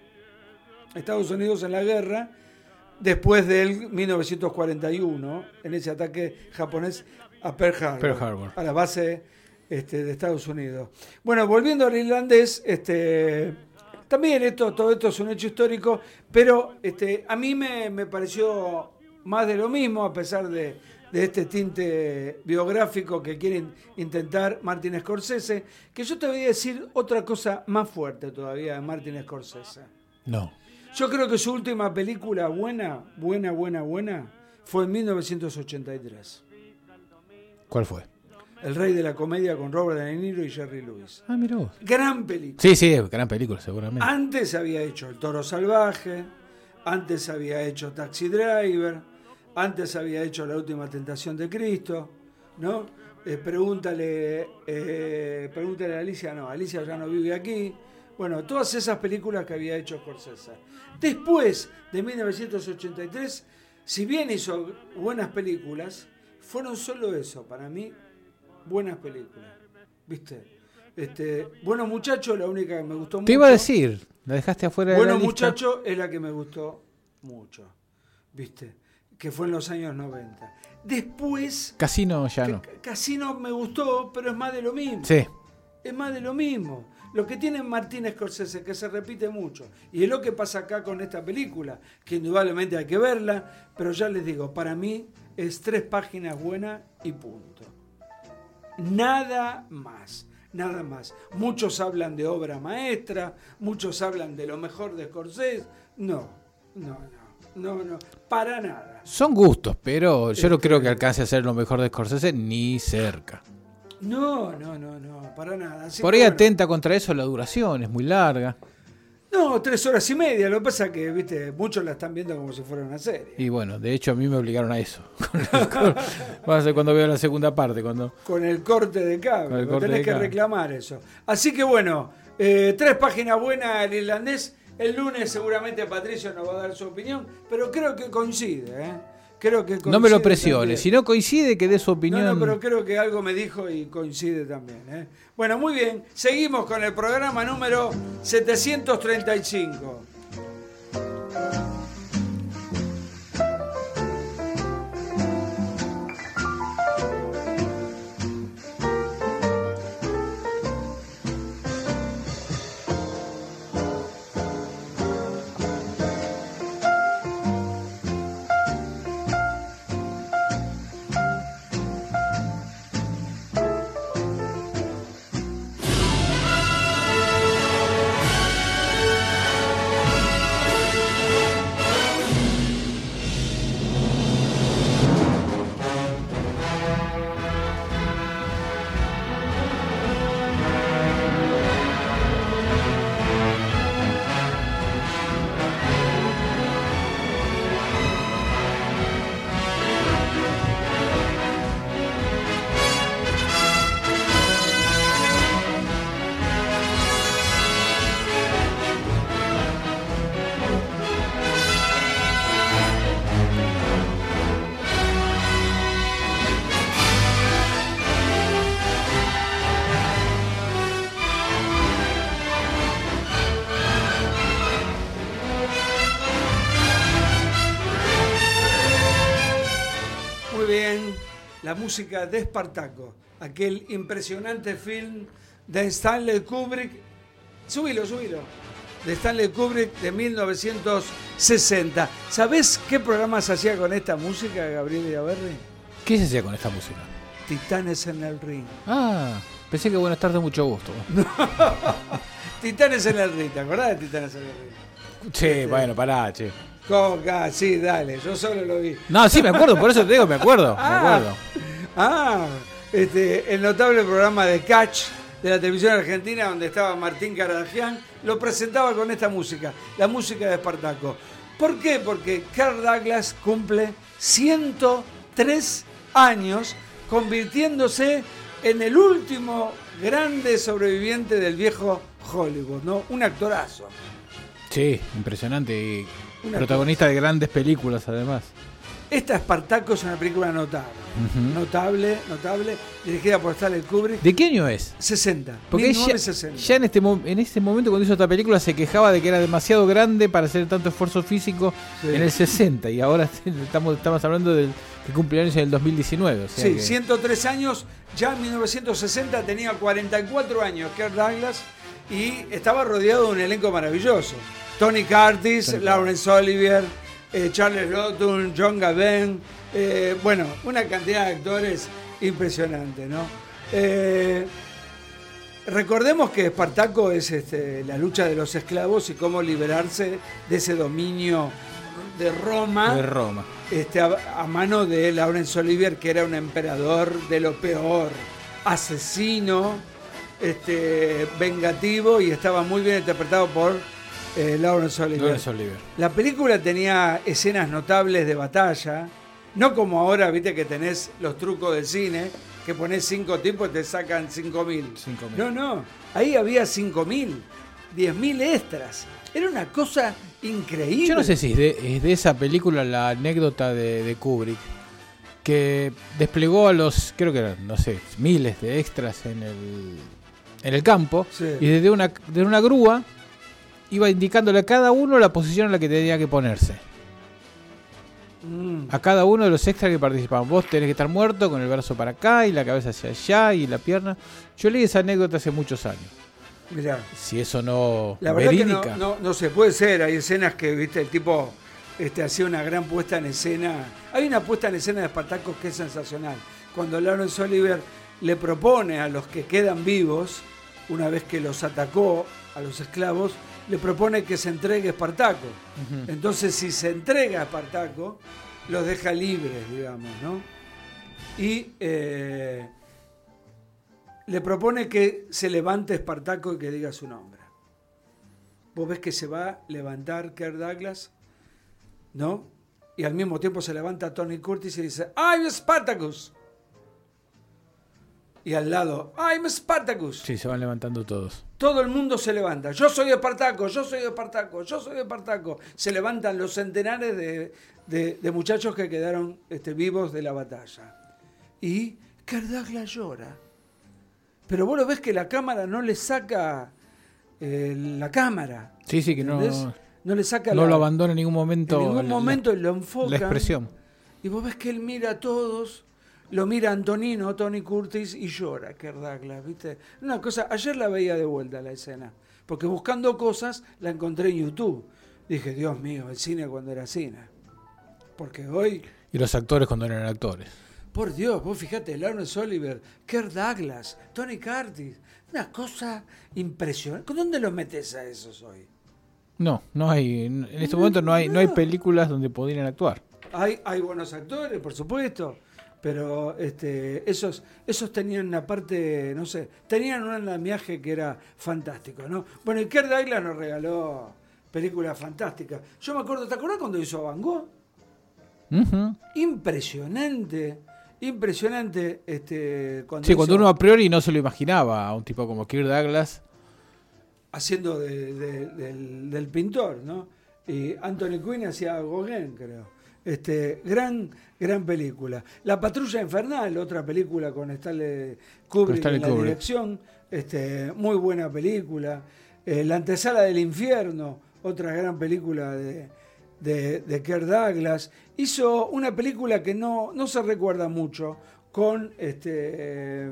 Estados Unidos en la guerra después del mil novecientos cuarenta y uno, en ese ataque japonés a Pearl Harbor, Pearl Harbor. a la base este, de Estados Unidos. Bueno, volviendo al irlandés, este, también esto, todo esto es un hecho histórico, pero este, a mí me, me pareció más de lo mismo, a pesar de, de este tinte biográfico que quiere intentar Martin Scorsese, que yo te voy a decir otra cosa más fuerte todavía de Martin Scorsese. No. Yo creo que su última película buena, buena, buena, buena, fue en mil novecientos ochenta y tres. ¿Cuál fue? El Rey de la Comedia con Robert De Niro y Jerry Lewis. Ah, mirá vos. Gran película. Sí, sí, gran película, seguramente. Antes había hecho El Toro Salvaje, antes había hecho Taxi Driver, antes había hecho La Última Tentación de Cristo, ¿no? Eh, pregúntale, eh, pregúntale a Alicia, no, Alicia ya no vive aquí. Bueno, todas esas películas que había hecho Scorsese. Después de mil novecientos ochenta y tres, si bien hizo buenas películas, fueron solo eso, para mí, buenas películas. ¿Viste? Este, Bueno Muchacho, la única que me gustó mucho. Te iba a decir, la dejaste afuera de Bueno la lista. Muchacho es la que me gustó mucho. ¿Viste? Que fue en los años noventa. Después, Casino ya no. Casino me gustó, pero es más de lo mismo. Sí. Es más de lo mismo. Lo que tiene Martin Scorsese, que se repite mucho, y es lo que pasa acá con esta película, que indudablemente hay que verla, pero ya les digo, para mí es tres páginas buenas y punto. Nada más, nada más. Muchos hablan de obra maestra, muchos hablan de lo mejor de Scorsese. No, no, no, no, no, para nada. Son gustos, pero yo no Este- creo que alcance a ser lo mejor de Scorsese ni cerca. No, no, no, no, para nada. Así Por que ahí bueno. atenta contra eso la duración, es muy larga. No, tres horas y media. Lo que pasa es que, viste, muchos la están viendo como si fuera una serie. Y bueno, de hecho a mí me obligaron a eso. Va a ser cuando veo la segunda parte, cuando Con el corte de Con cable. el corte Tenés de que cable. reclamar eso. Así que bueno, eh, tres páginas buenas el irlandés. El lunes seguramente Patricio nos va a dar su opinión, pero creo que coincide, ¿eh? Creo que coincide no me lo presione, también. si no coincide que dé su opinión. No, no, pero creo que algo me dijo y coincide también, ¿eh? Bueno, muy bien, seguimos con el programa número setecientos treinta y cinco. La música de Espartaco, aquel impresionante film de Stanley Kubrick. Subilo, subilo. De Stanley Kubrick de mil novecientos sesenta. ¿Sabés qué programa se hacía con esta música, Gabriel Iaverri? ¿Qué se hacía con esta música? Titanes en el ring. Ah, pensé que buenas tardes, mucho gusto. No. Titanes en el ring, ¿te acordás de Titanes en el ring? Che, este, bueno, pará, che. Coca, sí, dale, yo solo lo vi. No, sí, me acuerdo, por eso te digo, me acuerdo, ah, me acuerdo. Ah, este, el notable programa de Catch de la televisión argentina, donde estaba Martín Caradagian, lo presentaba con esta música, la música de Espartaco. ¿Por qué? Porque Kirk Douglas cumple ciento tres años, convirtiéndose en el último grande sobreviviente del viejo Hollywood, ¿no? Un actorazo. Sí, impresionante y Una protagonista de grandes películas además. Esta Espartaco es una película notable, uh-huh. notable, notable, dirigida por Stanley Kubrick. ¿De qué año es? sesenta. Porque mil novecientos sesenta. Ya, ya en este en este momento cuando hizo esta película se quejaba de que era demasiado grande para hacer tanto esfuerzo físico sí. en el sesenta y ahora estamos, estamos hablando del que cumple años en el dos mil diecinueve. O sea sí, que... ciento tres años, ya en mil novecientos sesenta tenía cuarenta y cuatro años Kirk Douglas y estaba rodeado de un elenco maravilloso. Tony Curtis, Tony Laurence Olivier, eh, Charles Lawton, John Gavin, eh, bueno, una cantidad de actores impresionante, ¿no? Eh, recordemos que Espartaco es este, la lucha de los esclavos y cómo liberarse de ese dominio de Roma, de Roma. Este, a, a mano de Laurence Olivier, que era un emperador de lo peor, asesino, este, vengativo, y estaba muy bien interpretado por Eh, Laurence Olivier. Laurence Olivier. La película tenía escenas notables de batalla, no como ahora, viste que tenés los trucos del cine, que ponés cinco tipos y te sacan cinco mil. No, no, ahí había cinco mil, diez mil extras. Era una cosa increíble. Yo no sé si es de, es de esa película la anécdota de, de Kubrick, que desplegó a los, creo que eran, no sé, miles de extras en el, en el campo, sí. y desde una, desde una grúa iba indicándole a cada uno la posición en la que tenía que ponerse. Mm. A cada uno de los extras que participaban. Vos tenés que estar muerto con el brazo para acá y la cabeza hacia allá y la pierna. Yo leí esa anécdota hace muchos años. Mirá. Si eso no... La verdad verídica. que no, no, no se puede ser. Hay escenas que, viste, el tipo este, hacía una gran puesta en escena. Hay una puesta en escena de Espartaco que es sensacional. Cuando Laurence Olivier le propone a los que quedan vivos, una vez que los atacó a los esclavos, le propone que se entregue a Espartaco. Uh-huh. Entonces, si se entrega a Espartaco, los deja libres, digamos, ¿no? Y eh, le propone que se levante Espartaco y que diga su nombre. Vos ves que se va a levantar Kirk Douglas, ¿no? Y al mismo tiempo se levanta Tony Curtis y dice, I'm Spartacus. y al lado, I'm Spartacus. Sí, se van levantando todos. Todo el mundo se levanta. Yo soy Espartaco, yo soy Espartaco, yo soy Espartaco. Se levantan los centenares de, de, de muchachos que quedaron este, vivos de la batalla. Y Kirk Douglas llora. Pero vos lo ves que la cámara no le saca eh, la cámara. Sí, sí, que ¿entendés? no, no le saca no la, lo abandona en ningún momento. En ningún momento la, lo enfoca. La expresión. Y vos ves que él mira a todos, lo mira a Antonino, Tony Curtis y llora, Kirk Douglas, ¿viste? Una cosa, ayer la veía de vuelta la escena, porque buscando cosas la encontré en YouTube. Dije, Dios mío, el cine cuando era cine. Porque hoy... Y los actores cuando eran actores. Por Dios, vos fíjate, Laurence Olivier, Kirk Douglas, Tony Curtis, una cosa impresionante. ¿Dónde los metes a esos hoy? No, no hay, en este momento no hay, no hay películas donde podrían actuar. Hay, hay buenos actores, por supuesto, pero este, esos, esos tenían una parte, no sé, tenían un andamiaje que era fantástico, ¿no? Bueno, y Kirk Douglas nos regaló películas fantásticas. Yo me acuerdo, ¿te acuerdas cuando hizo Van Gogh? Uh-huh. Impresionante, impresionante. Este, cuando sí, cuando hizo, uno a priori no se lo imaginaba a un tipo como Kirk Douglas. Haciendo de, de, del, del pintor, ¿no? Y Anthony Quinn hacía Gauguin, creo. Este, gran, gran película. La Patrulla Infernal, otra película con Stanley Kubrick Stanley en la Kubrick. dirección, este, muy buena película. Eh, La Antesala del Infierno, otra gran película de, de, de Kirk Douglas. Hizo una película que no, no se recuerda mucho, con este, eh,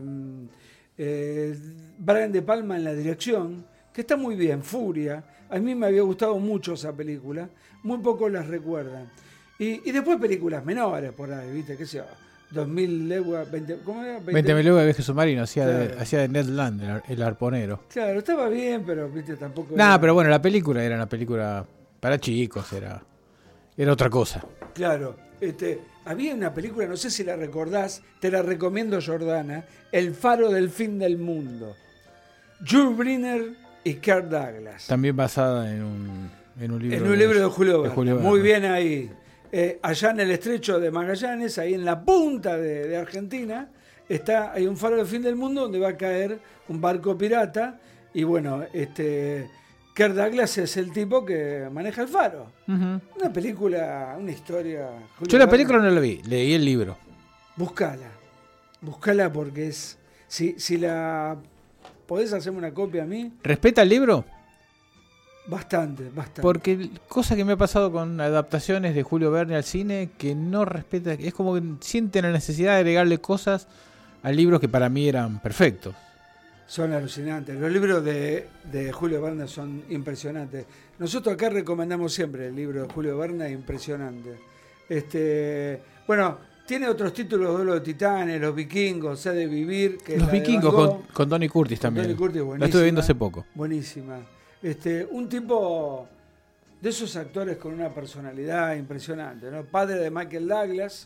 eh, Brian De Palma en la dirección, que está muy bien, Furia. A mí me había gustado mucho esa película, muy pocos las recuerdan. Y, y después películas menores por ahí, ¿viste? ¿Qué sé yo? dos mil leguas, veinte, ¿cómo era? veinte mil leguas de viaje submarino, hacía, Claro. de, hacía de Ned Land, el, el arponero. Claro, estaba bien, pero ¿viste? Tampoco... Nada, era- pero bueno, la película era una película para chicos, era, era otra cosa. Claro, este, había una película, no sé si la recordás, te la recomiendo, Jordana, El faro del fin del mundo. Jules Briner y Kirk Douglas. También basada en un, en un libro, En un libro de Julio Verne. Julio Muy Verne. bien ahí. Eh, allá en el estrecho de Magallanes, ahí en la punta de, de Argentina, está, hay un faro del fin del mundo donde va a caer un barco pirata. Y bueno, este, Kirk Douglas es el tipo que maneja el faro. Uh-huh. Una película, una historia. Julio Yo la Verne. película no la vi, leí el libro. Buscala. Buscala porque es. Si, si la podés hacerme una copia a mí, ¿Respeta el libro? bastante, bastante. Porque cosa que me ha pasado con adaptaciones de Julio Verne al cine, que no respeta, es como que sienten la necesidad de agregarle cosas a libros que para mí eran perfectos. Son alucinantes. Los libros de, de Julio Verne son impresionantes. Nosotros acá recomendamos siempre el libro de Julio Verne, impresionante. Este, bueno, tiene otros títulos, Duelo de Titanes, Los Vikingos, Sé de Vivir. Que es Los la de vikingos Van Gogh. con, con Tony Curtis Con también. Tony Curtis, la buenísima. estuve viendo hace poco. Buenísima. Este, un tipo de esos actores con una personalidad impresionante, ¿no? Padre de Michael Douglas,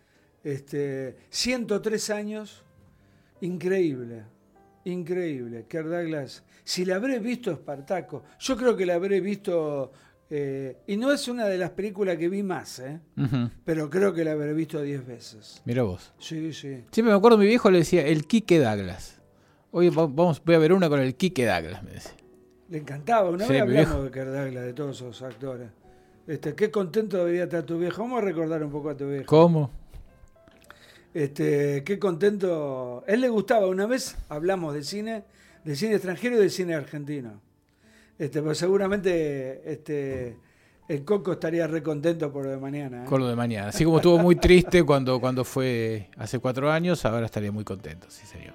este, ciento tres años, increíble, increíble. Kirk Douglas, si la habré visto Espartaco, yo creo que la habré visto, eh, y no es una de las películas que vi más, ¿eh? Uh-huh. Pero creo que la habré visto diez veces. Mira vos. Sí, sí. Siempre me acuerdo, mi viejo le decía el Quique Douglas. Hoy va- vamos, voy a ver una con el Quique Douglas, me decía. Le encantaba. Una Sí, vez mi hablamos viejo. de Kirk Douglas, de todos esos actores. Este, qué contento debería estar tu viejo. Vamos a recordar un poco a tu viejo. ¿Cómo? Este, qué contento. Él le gustaba. Una vez hablamos de cine, de cine extranjero y de cine argentino. Este, pues seguramente este, el Coco estaría re contento por lo de mañana. ¿eh? Con lo de mañana. Así como estuvo muy triste cuando, cuando fue hace cuatro años, ahora estaría muy contento, sí, señor.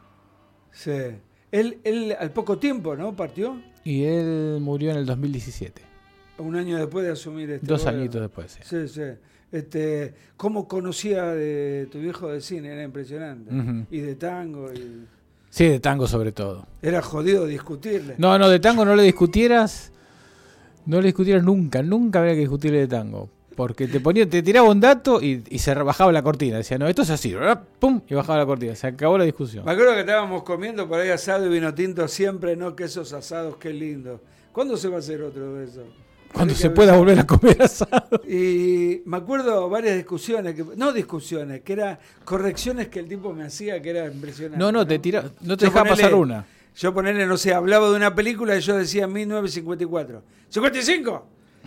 Sí. Él, él al poco tiempo, ¿no? Partió. Y él murió en el dos mil diecisiete. Un año después de asumir este Dos gobierno. añitos después, sí. Sí, sí. Este, cómo conocía de tu viejo de cine, era impresionante. Ujú. Y de tango. Y... Sí, de tango sobre todo. Era jodido discutirle. No, no, de tango no le discutieras. No le discutieras nunca. Nunca habría que discutirle de tango. Porque te ponía, te tiraba un dato y, y se bajaba la cortina. Decía, no, esto es así. ¡Pum! Y bajaba la cortina. Se acabó la discusión. Me acuerdo que estábamos comiendo por ahí asado y vino tinto siempre, ¿no? Que esos asados, qué lindo. ¿Cuándo se va a hacer otro de esos? Cuando se pueda volver a comer asado. Y me acuerdo varias discusiones, que, no discusiones, que eran correcciones que el tipo me hacía, que era impresionante. No, no, te tira, no te deja pasar una. Yo ponerle, no sé, hablaba de una película y yo decía mil novecientos cincuenta y cuatro. ¿cincuenta y cinco?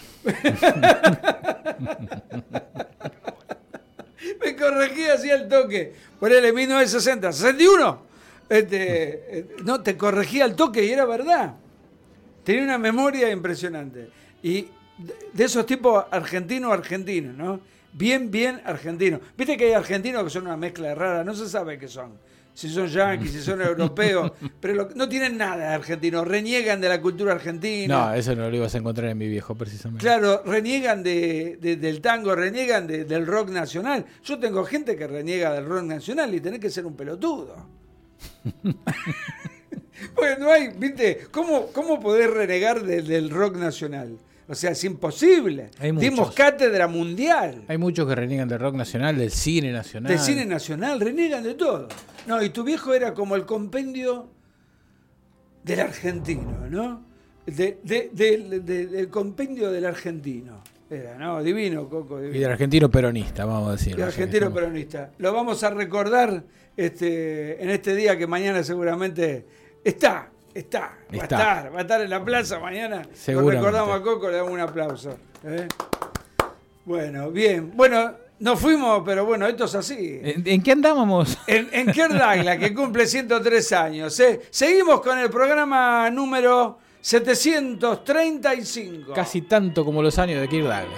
Me corregía así al toque. Ponele mil novecientos sesenta. ¿sesenta y uno? Este, eh, no, te corregía al toque y era verdad. Tenía una memoria impresionante. Y de esos tipos argentino-argentino, ¿no? Bien, bien argentino. Viste que hay argentinos que son una mezcla rara, no se sabe qué son. Si son yanquis, si son europeos, pero lo, no tienen nada de argentino, reniegan de la cultura argentina. No, eso no lo ibas a encontrar en mi viejo, precisamente. Claro, reniegan de, de, del tango, reniegan de, del rock nacional. Yo tengo gente que reniega del rock nacional y tenés que ser un pelotudo. Pues no hay, ¿viste? ¿Cómo, cómo podés renegar de, del rock nacional? O sea, es imposible. Dimos cátedra mundial. Hay muchos que reniegan del rock nacional, del cine nacional. Del cine nacional, reniegan de todo. No, y tu viejo era como el compendio del argentino, ¿no? De, de, de, de, de, del compendio del argentino. Era, ¿no? Divino, Coco. Divino. Y del argentino peronista, vamos a decir. Del argentino peronista. Lo vamos a recordar este, en este día que mañana seguramente está. Está, va Está. a estar, va a estar en la plaza mañana. Lo recordamos a Coco, le damos un aplauso. ¿eh? Bueno, bien. Bueno, nos fuimos, pero bueno, esto es así. ¿En, en qué andábamos? En, en Kirk Douglas, que cumple ciento tres años. ¿eh? Seguimos con el programa número setecientos treinta y cinco. Casi tanto como los años de Kirk Douglas.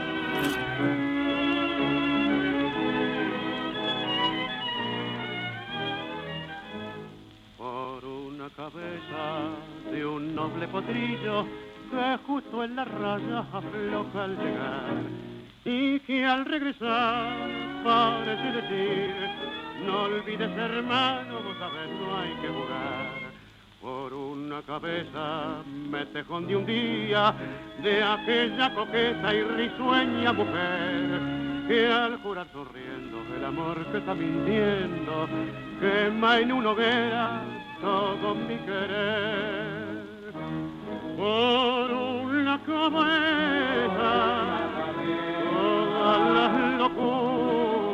Cabeza de un noble potrillo que justo en la raya afloja al llegar y que al regresar parece decir: no olvides, hermano, vos sabés, no hay que jugar. Por una cabeza me tejón de un día de aquella coqueta y risueña mujer que al jurar sonriendo el amor que está mintiendo quema en una hoguera todo mi querer. Por una cabeza todas las locuras.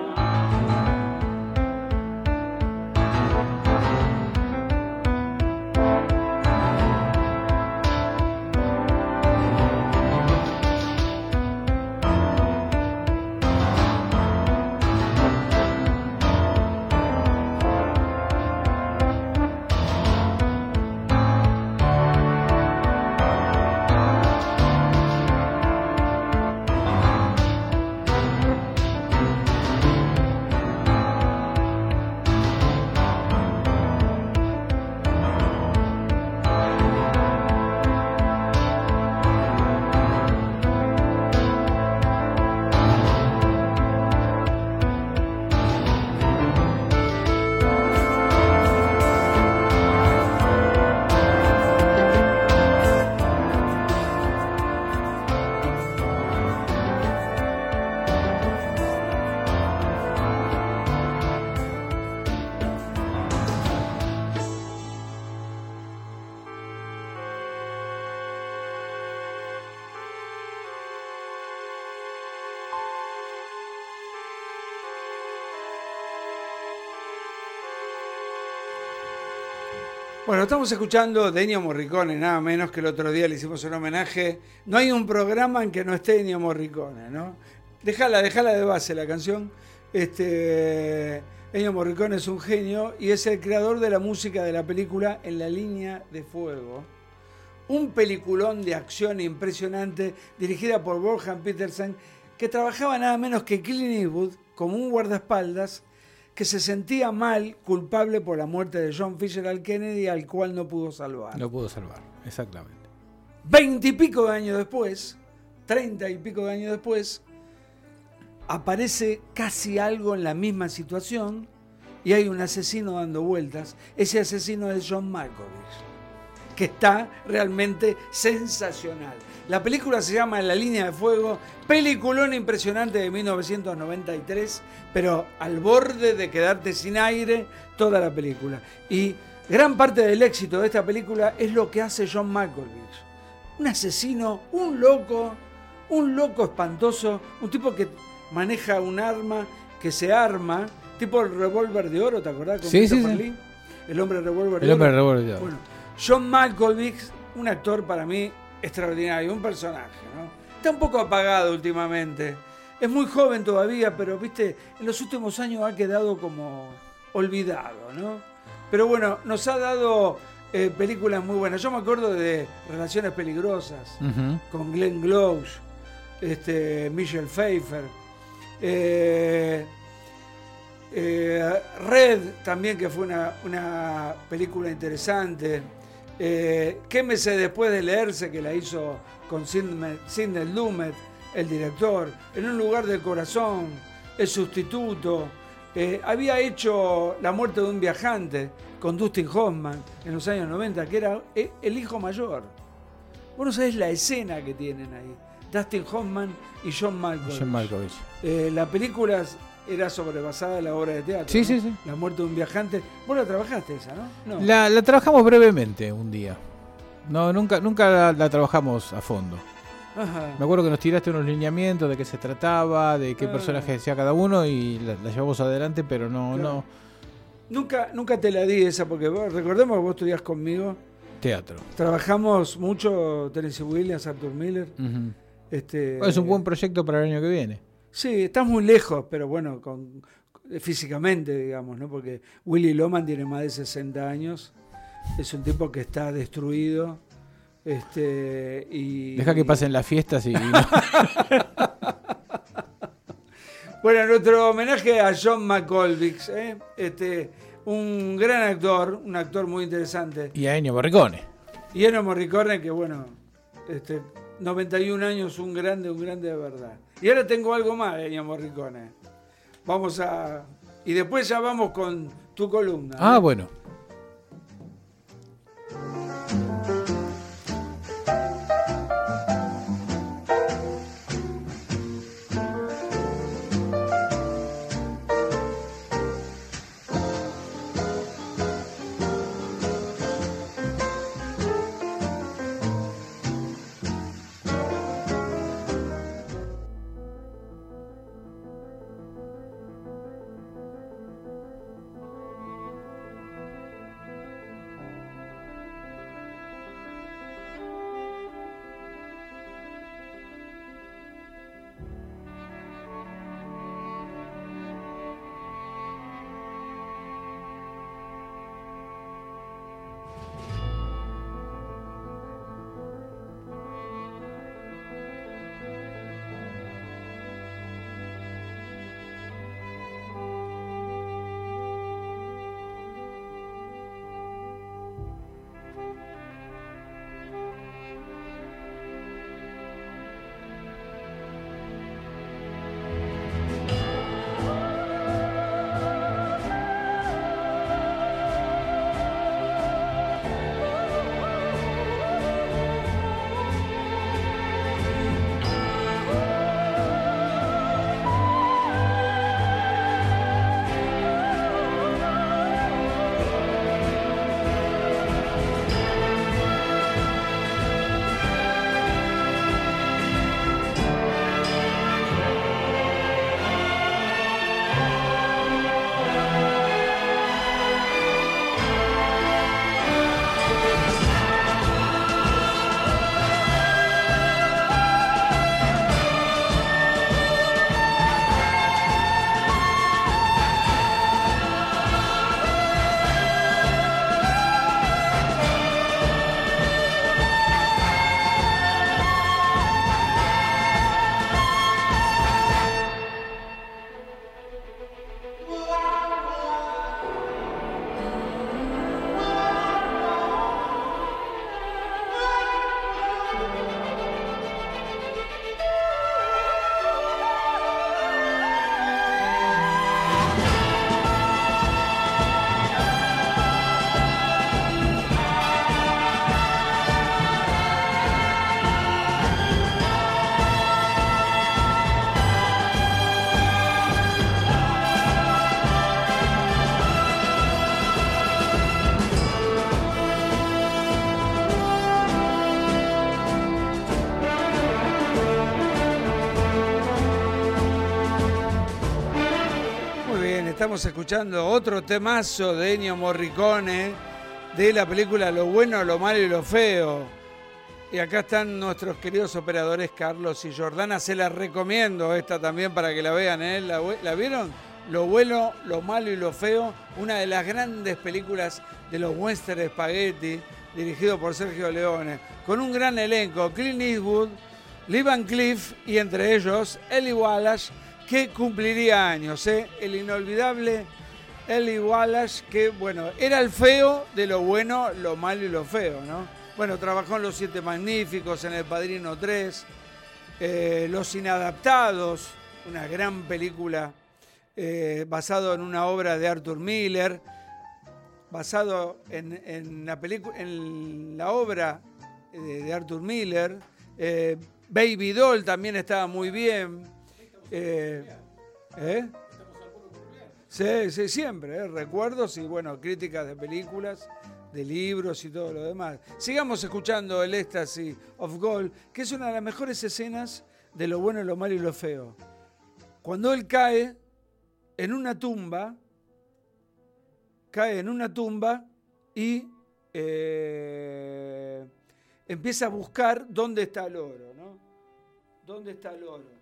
Bueno, estamos escuchando de Ennio Morricone, nada menos que el otro día le hicimos un homenaje. No hay un programa en que no esté Ennio Morricone, ¿no? Déjala, déjala de base la canción. Este, Ennio Morricone es un genio y es el creador de la música de la película En la línea de fuego. Un peliculón de acción impresionante dirigida por Wolfgang Petersen, que trabajaba nada menos que Clint Eastwood como un guardaespaldas que se sentía mal, culpable por la muerte de John Fitzgerald Kennedy, al cual no pudo salvar. No pudo salvar, exactamente. Veinte y pico de años después, treinta y pico de años después, aparece casi algo en la misma situación y hay un asesino dando vueltas. Ese asesino es John Malkovich, que está realmente sensacional. La película se llama En la línea de fuego, peliculón impresionante de mil novecientos noventa y tres, pero al borde de quedarte sin aire toda la película. Y gran parte del éxito de esta película es lo que hace John Malkovich. un asesino, un loco, un loco espantoso, un tipo que maneja un arma, que se arma, tipo el revólver de oro, ¿te acordás? Con Sí, sí, Christopher sí. Lee? El hombre revólver de El hombre oro. revólver de oro. Bueno, John Malkovich, un actor para mí extraordinario, un personaje, ¿no? Está un poco apagado últimamente. Es muy joven todavía, pero viste, en los últimos años ha quedado como olvidado, ¿no? Pero bueno, nos ha dado eh, películas muy buenas. Yo me acuerdo de Relaciones Peligrosas, Uh-huh. con Glenn Close, este, Michelle Pfeiffer. Eh, eh, Red también, que fue una, una película interesante. Eh, Quémese después de leerse, que la hizo con Sidney Sidney Lumet, el director. En un lugar del corazón, El sustituto. Eh, había hecho La muerte de un viajante con Dustin Hoffman en los años noventa, que era el hijo mayor. Vos no sabés la escena que tienen ahí. Dustin Hoffman y John Malkovich. John Malkovich. Eh, la película era sobre basada en la obra de teatro. Sí, ¿no? sí, sí. La muerte de un viajante. Vos la trabajaste esa, ¿no? No. La, la trabajamos brevemente un día. No, nunca, nunca la, la trabajamos a fondo. Ajá. Me acuerdo que nos tiraste unos lineamientos de qué se trataba, de qué Ah. personaje decía cada uno y la, la llevamos adelante, pero no, Claro. no. Nunca, nunca te la di esa, porque vos, recordemos que vos estudiás conmigo. Teatro. Trabajamos mucho, Tennessee Williams, Arthur Miller. Ujú. Este, Es un buen proyecto para el año que viene. Sí, estás muy lejos, pero bueno, con, físicamente, digamos, ¿no? Porque Willy Loman tiene más de sesenta años. Es un tipo que está destruido. Este, y, Deja que pasen las fiestas y... Bueno, nuestro homenaje a John Malkovich, ¿eh? Este, un gran actor, un actor muy interesante. y a Ennio Morricone. Y Ennio Morricone, que bueno, este, noventa y un años, un grande, un grande de verdad. Y ahora tengo algo más de Ennio Morricone. Vamos a... Y después ya vamos con tu columna. Ah, ¿eh? bueno. estamos escuchando otro temazo de Ennio Morricone de la película Lo Bueno, Lo Malo y Lo Feo. Y acá están nuestros queridos operadores Carlos y Jordana. Se la recomiendo esta también para que la vean, ¿eh? ¿La, ¿La vieron? Lo Bueno, Lo Malo y Lo Feo, una de las grandes películas de los western spaghetti, dirigido por Sergio Leone, con un gran elenco, Clint Eastwood, Lee Van Cleef y entre ellos Eli Wallach, que cumpliría años, ¿eh? El inolvidable Eli Wallach, que bueno, era el feo de Lo Bueno, Lo Malo y Lo Feo, ¿no? Bueno, trabajó en Los Siete Magníficos, en El Padrino tres, eh, Los Inadaptados, una gran película eh, basado en una obra de Arthur Miller, basado en, en, la, pelicu- en la obra de, de Arthur Miller. eh, Baby Doll también estaba muy bien. Eh, ¿eh? Sí, sí, siempre, ¿eh? Recuerdos y bueno, críticas de películas, de libros y todo lo demás. Sigamos escuchando el Ecstasy of Gold, que es una de las mejores escenas de Lo Bueno, Lo Malo y Lo Feo. Cuando él cae en una tumba, cae en una tumba y eh, empieza a buscar dónde está el oro, ¿no? ¿Dónde está el oro?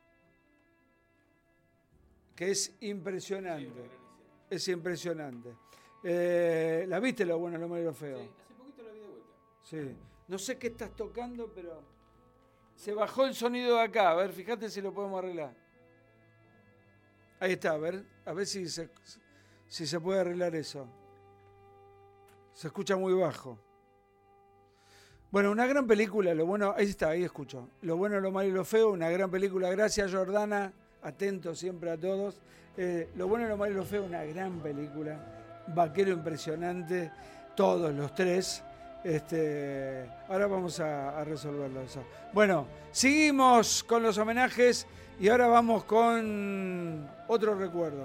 Que es impresionante. Es impresionante. Eh, ¿La viste Lo Bueno, Lo Malo y Lo Feo? Sí, hace poquito la vi de vuelta. Sí. No sé qué estás tocando, pero se bajó el sonido de acá. A ver, fíjate si lo podemos arreglar. Ahí está, a ver, a ver si se, si se puede arreglar eso. Se escucha muy bajo. Bueno, una gran película, Lo Bueno, ahí está, ahí escucho. Lo Bueno, Lo Malo y Lo Feo, una gran película. Gracias, Jordana, atento siempre a todos. Eh, Lo Bueno, Lo Malo y Lo Feo, una gran película. Vaquero impresionante, todos los tres. Este, ahora vamos a, a resolverlo eso. Bueno, seguimos con los homenajes y ahora vamos con otro recuerdo.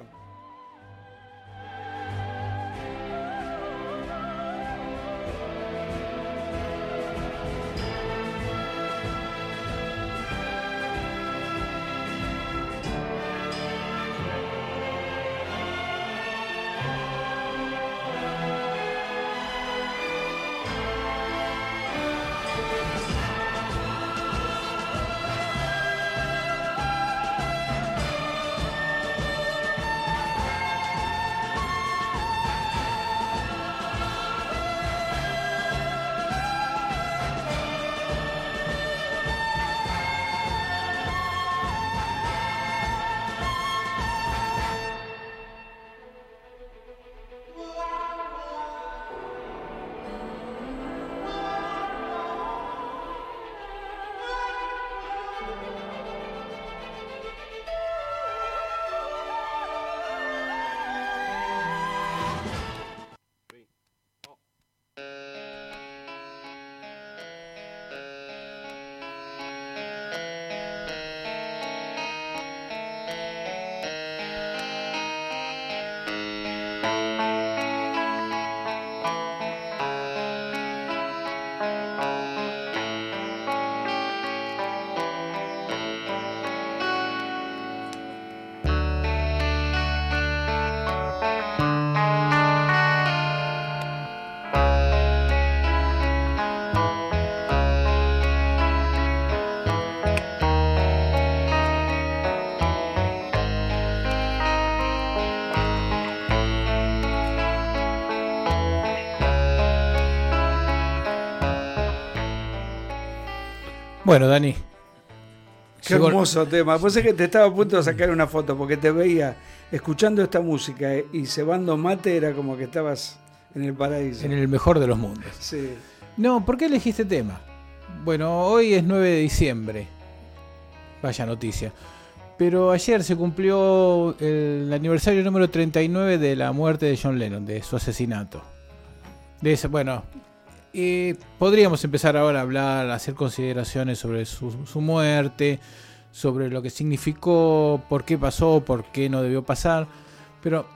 Bueno, Dani. Qué hermoso tema. Pues es que te estaba a punto de sacar una foto porque te veía escuchando esta música y cebando mate, era como que estabas en el paraíso. En el mejor de los mundos. Sí. No, ¿por qué elegiste tema? Bueno, hoy es nueve de diciembre. Vaya noticia. Pero ayer se cumplió el aniversario número treinta y nueve de la muerte de John Lennon, de su asesinato. De ese, bueno, eh, podríamos empezar ahora a hablar, a hacer consideraciones sobre su, su muerte, sobre lo que significó, por qué pasó, por qué no debió pasar. Pero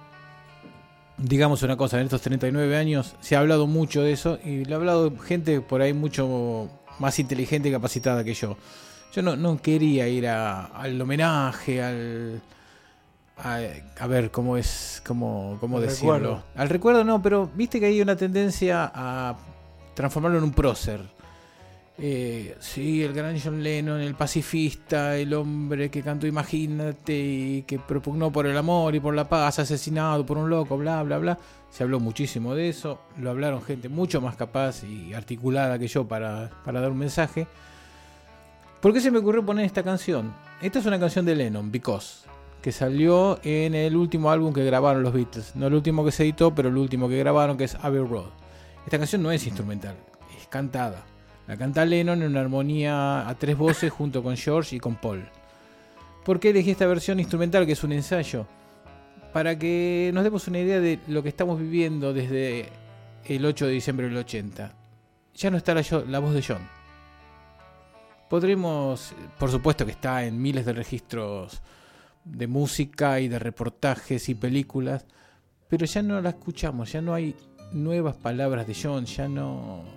digamos una cosa, en estos treinta y nueve años se ha hablado mucho de eso y le ha hablado gente por ahí mucho más inteligente y capacitada que yo. Yo no, no quería ir a, al homenaje, al, a, a ver cómo es, cómo, cómo Al decirlo. recuerdo. Al recuerdo no, pero viste que hay una tendencia a transformarlo en un prócer. Eh, sí, el gran John Lennon, el pacifista, el hombre que cantó Imagínate y que propugnó por el amor y por la paz, asesinado por un loco, bla, bla, bla. Se habló muchísimo de eso, lo hablaron gente mucho más capaz y articulada que yo para, para dar un mensaje. ¿Por qué se me ocurrió poner esta canción? Esta es una canción de Lennon, Because, que salió en el último álbum que grabaron los Beatles. No el último que se editó, pero el último que grabaron, que es Abbey Road. Esta canción no es instrumental, es cantada. La canta Lennon en una armonía a tres voces junto con George y con Paul. ¿Por qué elegí esta versión instrumental, que es un ensayo? Para que nos demos una idea de lo que estamos viviendo desde el ocho de diciembre del ochenta. Ya no está la, la voz de John. Podremos, por supuesto que está en miles de registros de música y de reportajes y películas, pero ya no la escuchamos, ya no hay nuevas palabras de John, ya no...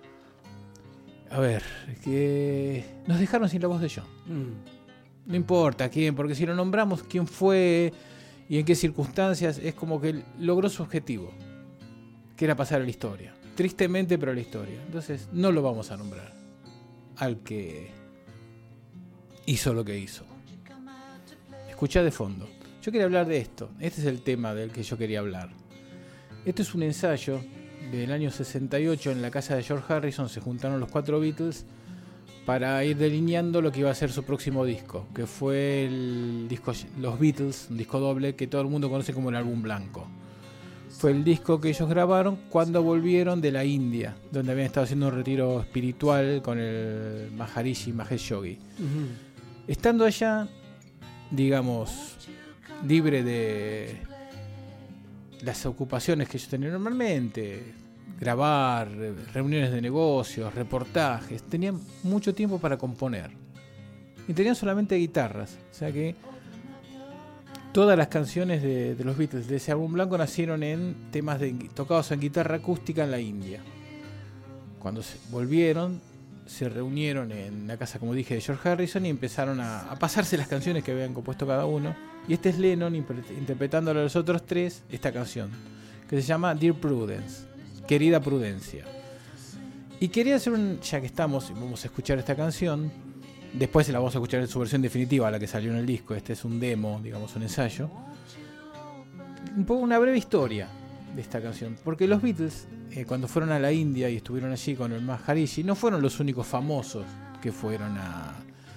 A ver, que nos dejaron sin la voz de John. Mm. No importa quién, porque si lo nombramos quién fue y en qué circunstancias, es como que logró su objetivo, que era pasar a la historia. Tristemente, pero a la historia. Entonces, no lo vamos a nombrar al que hizo lo que hizo. Escuchá de fondo. Yo quería hablar de esto. Este es el tema del que yo quería hablar. Este es un ensayo del año sesenta y ocho en la casa de George Harrison. Se juntaron los cuatro Beatles para ir delineando lo que iba a ser su próximo disco, que fue el disco Los Beatles, un disco doble que todo el mundo conoce como el álbum blanco. Fue el disco que ellos grabaron cuando volvieron de la India, donde habían estado haciendo un retiro espiritual con el Maharishi Mahesh Yogi. Uh-huh. Estando allá, digamos, libre de las ocupaciones que ellos tenían normalmente, grabar, reuniones de negocios, reportajes, tenían mucho tiempo para componer y tenían solamente guitarras, o sea que todas las canciones de, de los Beatles de ese álbum blanco nacieron en temas de, tocados en guitarra acústica en la India. Cuando se volvieron, se reunieron en la casa, como dije, de George Harrison y empezaron a, a pasarse las canciones que habían compuesto cada uno. Y este es Lennon interpretándole a los otros tres esta canción, que se llama Dear Prudence, Querida Prudencia. Y quería hacer un, ya que estamos y vamos a escuchar esta canción, después la vamos a escuchar en su versión definitiva, la que salió en el disco. Este es un demo, digamos, un ensayo. Un poco una breve historia de esta canción, porque los Beatles, eh, cuando fueron a la India y estuvieron allí con el Maharishi, no fueron los únicos famosos que fueron a...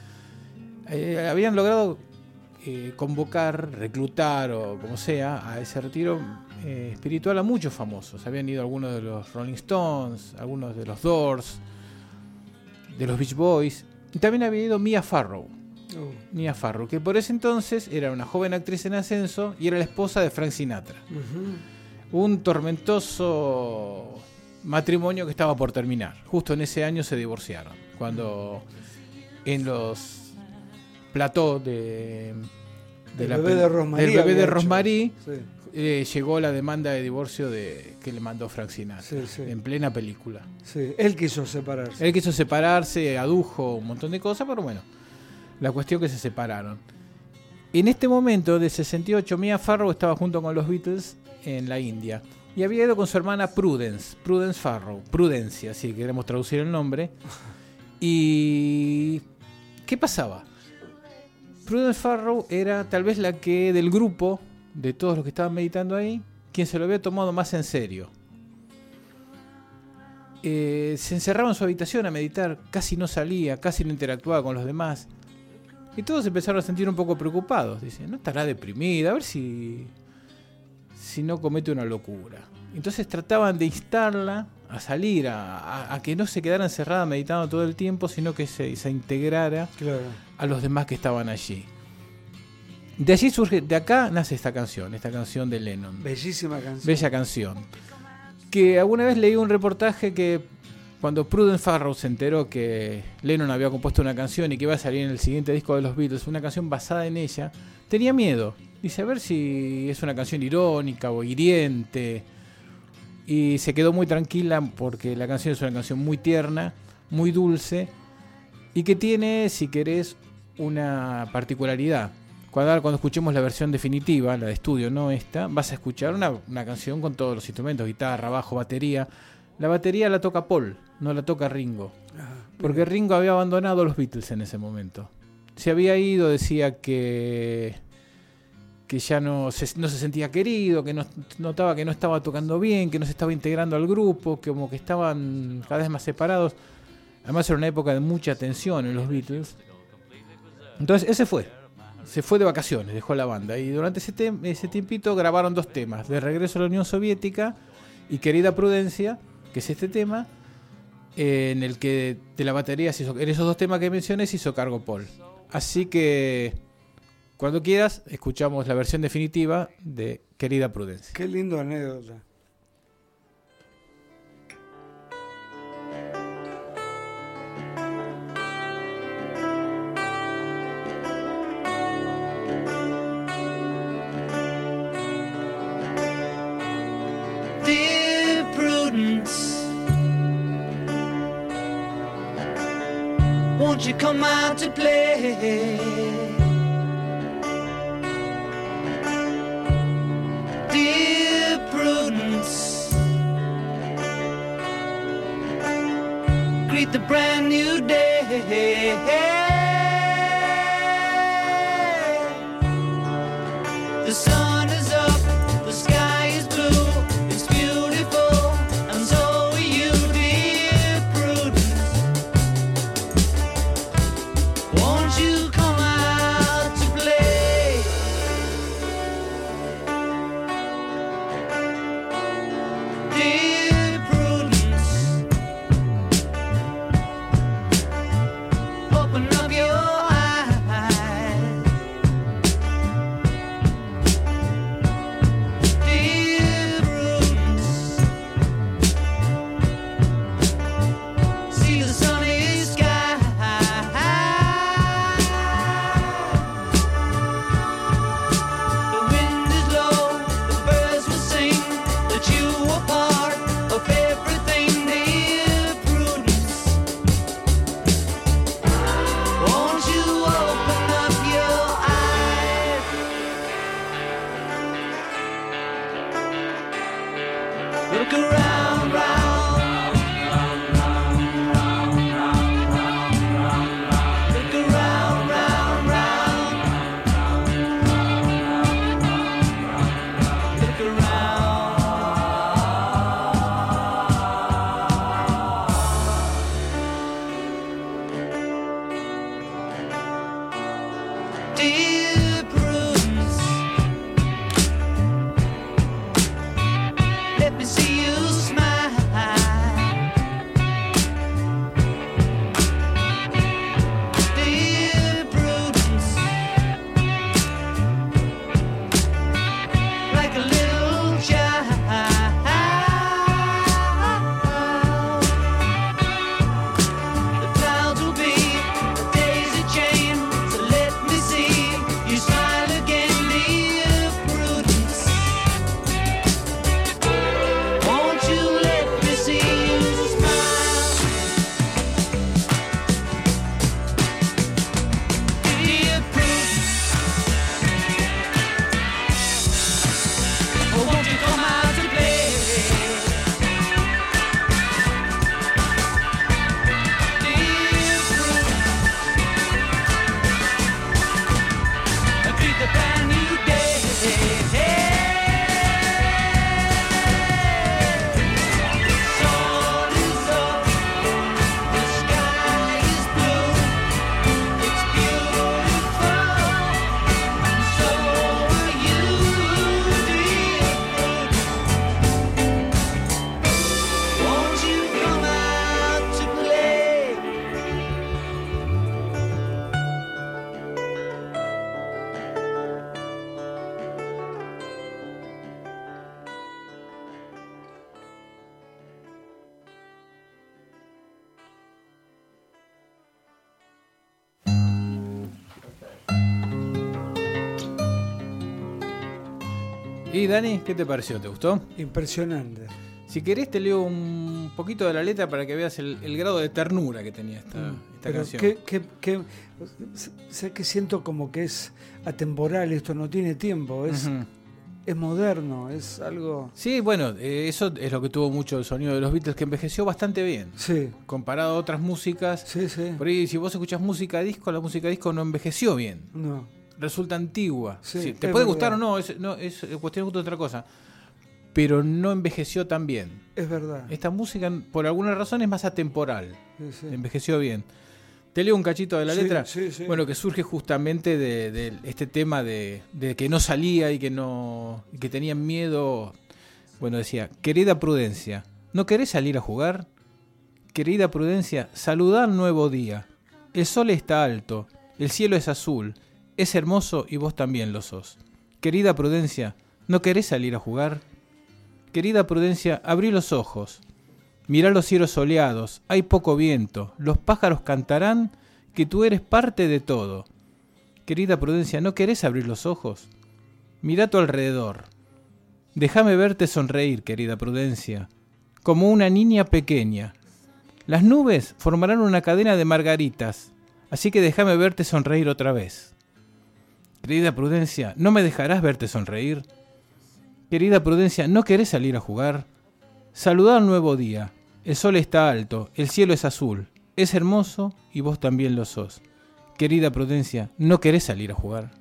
Eh, habían logrado eh, convocar, reclutar o como sea, a ese retiro eh, espiritual a muchos famosos. Habían ido algunos de los Rolling Stones, algunos de los Doors, de los Beach Boys, y también había ido Mia Farrow. Uh. Mia Farrow, que por ese entonces era una joven actriz en ascenso y era la esposa de Frank Sinatra. Uh-huh. Un tormentoso matrimonio que estaba por terminar. Justo en ese año se divorciaron, cuando en los platós de, de el la bebé de Rosemary, del bebé de Rosemary sí. eh, llegó la demanda de divorcio de, que le mandó Frank Sinatra, sí, sí. en plena película. Sí, él quiso separarse. Él quiso separarse, adujo un montón de cosas, pero bueno, la cuestión que se separaron. En este momento, de sesenta y ocho, Mia Farrow estaba junto con los Beatles en la India y había ido con su hermana Prudence, Prudence Farrow, Prudencia, si queremos traducir el nombre. Y ¿qué pasaba? Prudence Farrow era tal vez la que del grupo, de todos los que estaban meditando ahí, quien se lo había tomado más en serio. Eh, se encerraba en su habitación a meditar, casi no salía, casi no interactuaba con los demás. Y todos empezaron a sentir un poco preocupados. Dicen, no estará deprimida, a ver si, si no comete una locura. Entonces trataban de instarla a salir, a, a, a que no se quedara encerrada meditando todo el tiempo, sino que se, se integrara claro. a los demás que estaban allí. De allí surge, de acá nace esta canción, esta canción de Lennon. Bellísima canción. Bella canción. Que alguna vez leí un reportaje que cuando Prudence Farrow se enteró que Lennon había compuesto una canción y que iba a salir en el siguiente disco de los Beatles, una canción basada en ella, tenía miedo. Dice, a ver si es una canción irónica o hiriente. Y se quedó muy tranquila porque la canción es una canción muy tierna, muy dulce y que tiene, si querés, una particularidad. Cuando, cuando escuchemos la versión definitiva, la de estudio, no esta, vas a escuchar una, una canción con todos los instrumentos, guitarra, bajo, batería. La batería la toca Paul, no la toca Ringo. Porque Ringo había abandonado a los Beatles en ese momento. Se había ido, decía que, que ya no se, no se sentía querido, que no, notaba que no estaba tocando bien, que no se estaba integrando al grupo, que como que estaban cada vez más separados. Además era una época de mucha tensión en los Beatles. Entonces ese fue. Se fue de vacaciones, dejó la banda. Y durante ese, te- ese tiempito grabaron dos temas. De Regreso a la Unión Soviética y Querida Prudencia, que es este tema, eh, en el que de la batería se hizo, en esos dos temas que mencioné se hizo cargo Paul. Así que cuando quieras escuchamos la versión definitiva de Querida Prudencia. Qué lindo anécdota. Dear Prudence, won't you come out to play? Dear Prudence, greet the brand new day. The sun is up, the sky is blue, it's beautiful, and so are you, dear Prudence. Won't you come out to play? Dear Prudence, open up your eyes. Dear Prudence, see the sunny sky. The wind is low, the birds will sing that you are part of everything, dear Prudence. Won't you open up your eyes? Look around, round. Look around, round, round. Look around. Dear Prudence, let me see you smile. Dear Prudence, like a little child. The clouds will be a daisy chain, so let me see you smile again, dear Prudence. Won't you let me see you smile? Dear Prudence, oh, won't you come out to play? Dear Prudence, greet the brand new day. Sun is up, the sky is blue, it's beautiful, and so are you, dear Prudence. Won't you come out to play? Y Dani, ¿qué te pareció? ¿Te gustó? Impresionante. Si querés te leo un poquito de la letra para que veas el, el grado de ternura que tenía esta, Mm, esta pero canción. que, que, que, sé que siento como que es atemporal, esto no tiene tiempo, es, Ujú. es moderno, es algo... Sí, bueno, eh, eso es lo que tuvo mucho el sonido de los Beatles, que envejeció bastante bien. Sí. Comparado a otras músicas. Sí, sí. Por ahí, si vos escuchás música disco, la música disco no envejeció bien. No. Resulta antigua. Sí, Sí, te es puede verdad. gustar o no, es, no, es cuestión de gusto de otra cosa. Pero no envejeció tan bien. Es verdad. Esta música, por alguna razón, es más atemporal. Sí, sí. Envejeció bien. Te leo un cachito de la Sí, letra. sí, sí. Bueno, que surge justamente de, de este tema de, de que no salía y que no y que tenían miedo. Bueno, decía: querida Prudencia, ¿no querés salir a jugar? Querida Prudencia, saludá al nuevo día. El sol está alto, el cielo es azul, es hermoso y vos también lo sos. Querida Prudencia, ¿no querés salir a jugar? Querida Prudencia, abrí los ojos. Mirá los cielos soleados, hay poco viento, los pájaros cantarán que tú eres parte de todo. Querida Prudencia, ¿no querés abrir los ojos? Mirá a tu alrededor. Déjame verte sonreír, querida Prudencia, como una niña pequeña. Las nubes formarán una cadena de margaritas, así que déjame verte sonreír otra vez. Querida Prudencia, ¿no me dejarás verte sonreír? Querida Prudencia, ¿no querés salir a jugar? Saludá al nuevo día. El sol está alto, el cielo es azul, es hermoso y vos también lo sos. Querida Prudencia, ¿no querés salir a jugar?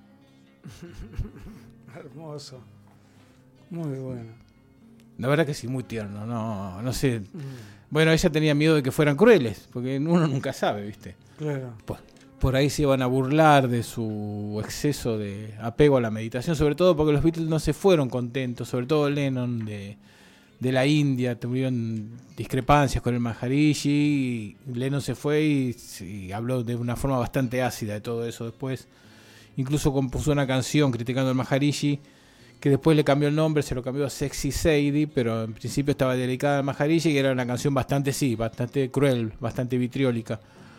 Hermoso. Muy bueno. La verdad que sí, muy tierno, no, no sé. Bueno, ella tenía miedo de que fueran crueles, porque uno nunca sabe, ¿viste? Claro. Por, por ahí se iban a burlar de su exceso de apego a la meditación, sobre todo porque los Beatles no se fueron contentos, sobre todo Lennon de, de la India, tuvieron discrepancias con el Maharishi, y Lennon se fue y, y habló de una forma bastante ácida de todo eso después. Incluso compuso una canción criticando al Maharishi, que después le cambió el nombre, se lo cambió a Sexy Sadie, pero en principio estaba dedicada al Maharishi y era una canción bastante, sí, bastante cruel, bastante vitriólica.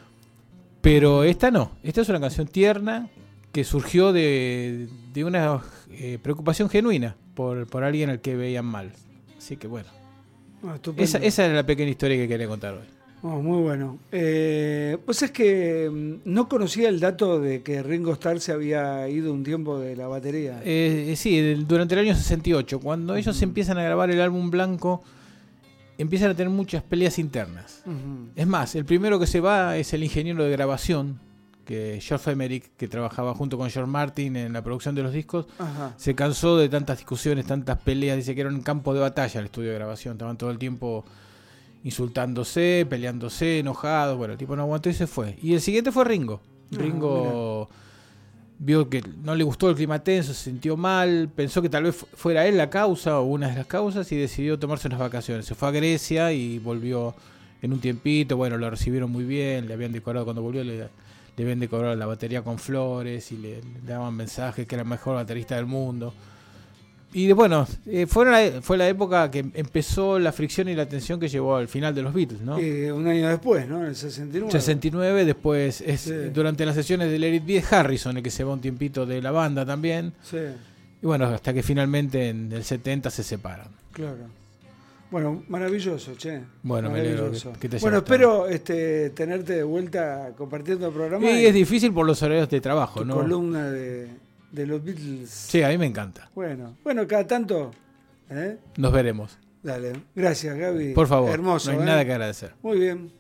Pero esta no, esta es una canción tierna que surgió de, de una eh, preocupación genuina por, por alguien al que veían mal. Así que bueno, Ah, estupendo. esa, esa era la pequeña historia que quería contar hoy. Oh, muy bueno. Eh, pues es que mm, no conocía el dato de que Ringo Starr se había ido un tiempo de la batería. Eh, sí, del- durante el año sesenta y ocho, cuando ellos empiezan a grabar el álbum blanco, empiezan a tener muchas peleas internas. Ujú. Es más, el primero que se va es el ingeniero de grabación, que George Emerick, que trabajaba junto con George Martin en la producción de los discos, Ajá. se cansó de tantas discusiones, tantas peleas, dice que era un campo de batalla el estudio de grabación, estaban todo el tiempo insultándose, peleándose, enojados, bueno, el tipo no aguantó y se fue. Y el siguiente fue Ringo. Ah, Ringo vio que no le gustó el clima tenso, se sintió mal, pensó que tal vez fu- fuera él la causa o una de las causas y decidió tomarse unas vacaciones. Se fue a Grecia y volvió en un tiempito, bueno, lo recibieron muy bien, le habían decorado cuando volvió, le, le habían decorado la batería con flores y le, le daban mensajes que era el mejor baterista del mundo. Y de- bueno, eh, fue, la, fue la época que empezó la fricción y la tensión que llevó al final de los Beatles, ¿no? Eh, un año después, ¿no? En el sesenta y nueve. sesenta y nueve, después es Sí. durante las sesiones de Let It Be es Harrison el que se va un tiempito de la banda también. Sí, Y bueno, hasta que finalmente en el setenta se separan. claro. Bueno, maravilloso, che. Bueno, me alegro Maravilloso. que- que te haya Bueno, gustado. espero este, tenerte de vuelta compartiendo el programa. Y es difícil por los horarios de trabajo, tu ¿no? columna de, de los Beatles. Sí, a mí me encanta. Bueno, bueno, cada tanto. ¿eh? Nos veremos. Dale. Gracias, Gaby. Por favor, Hermoso. no hay ¿eh? nada que agradecer. Muy bien.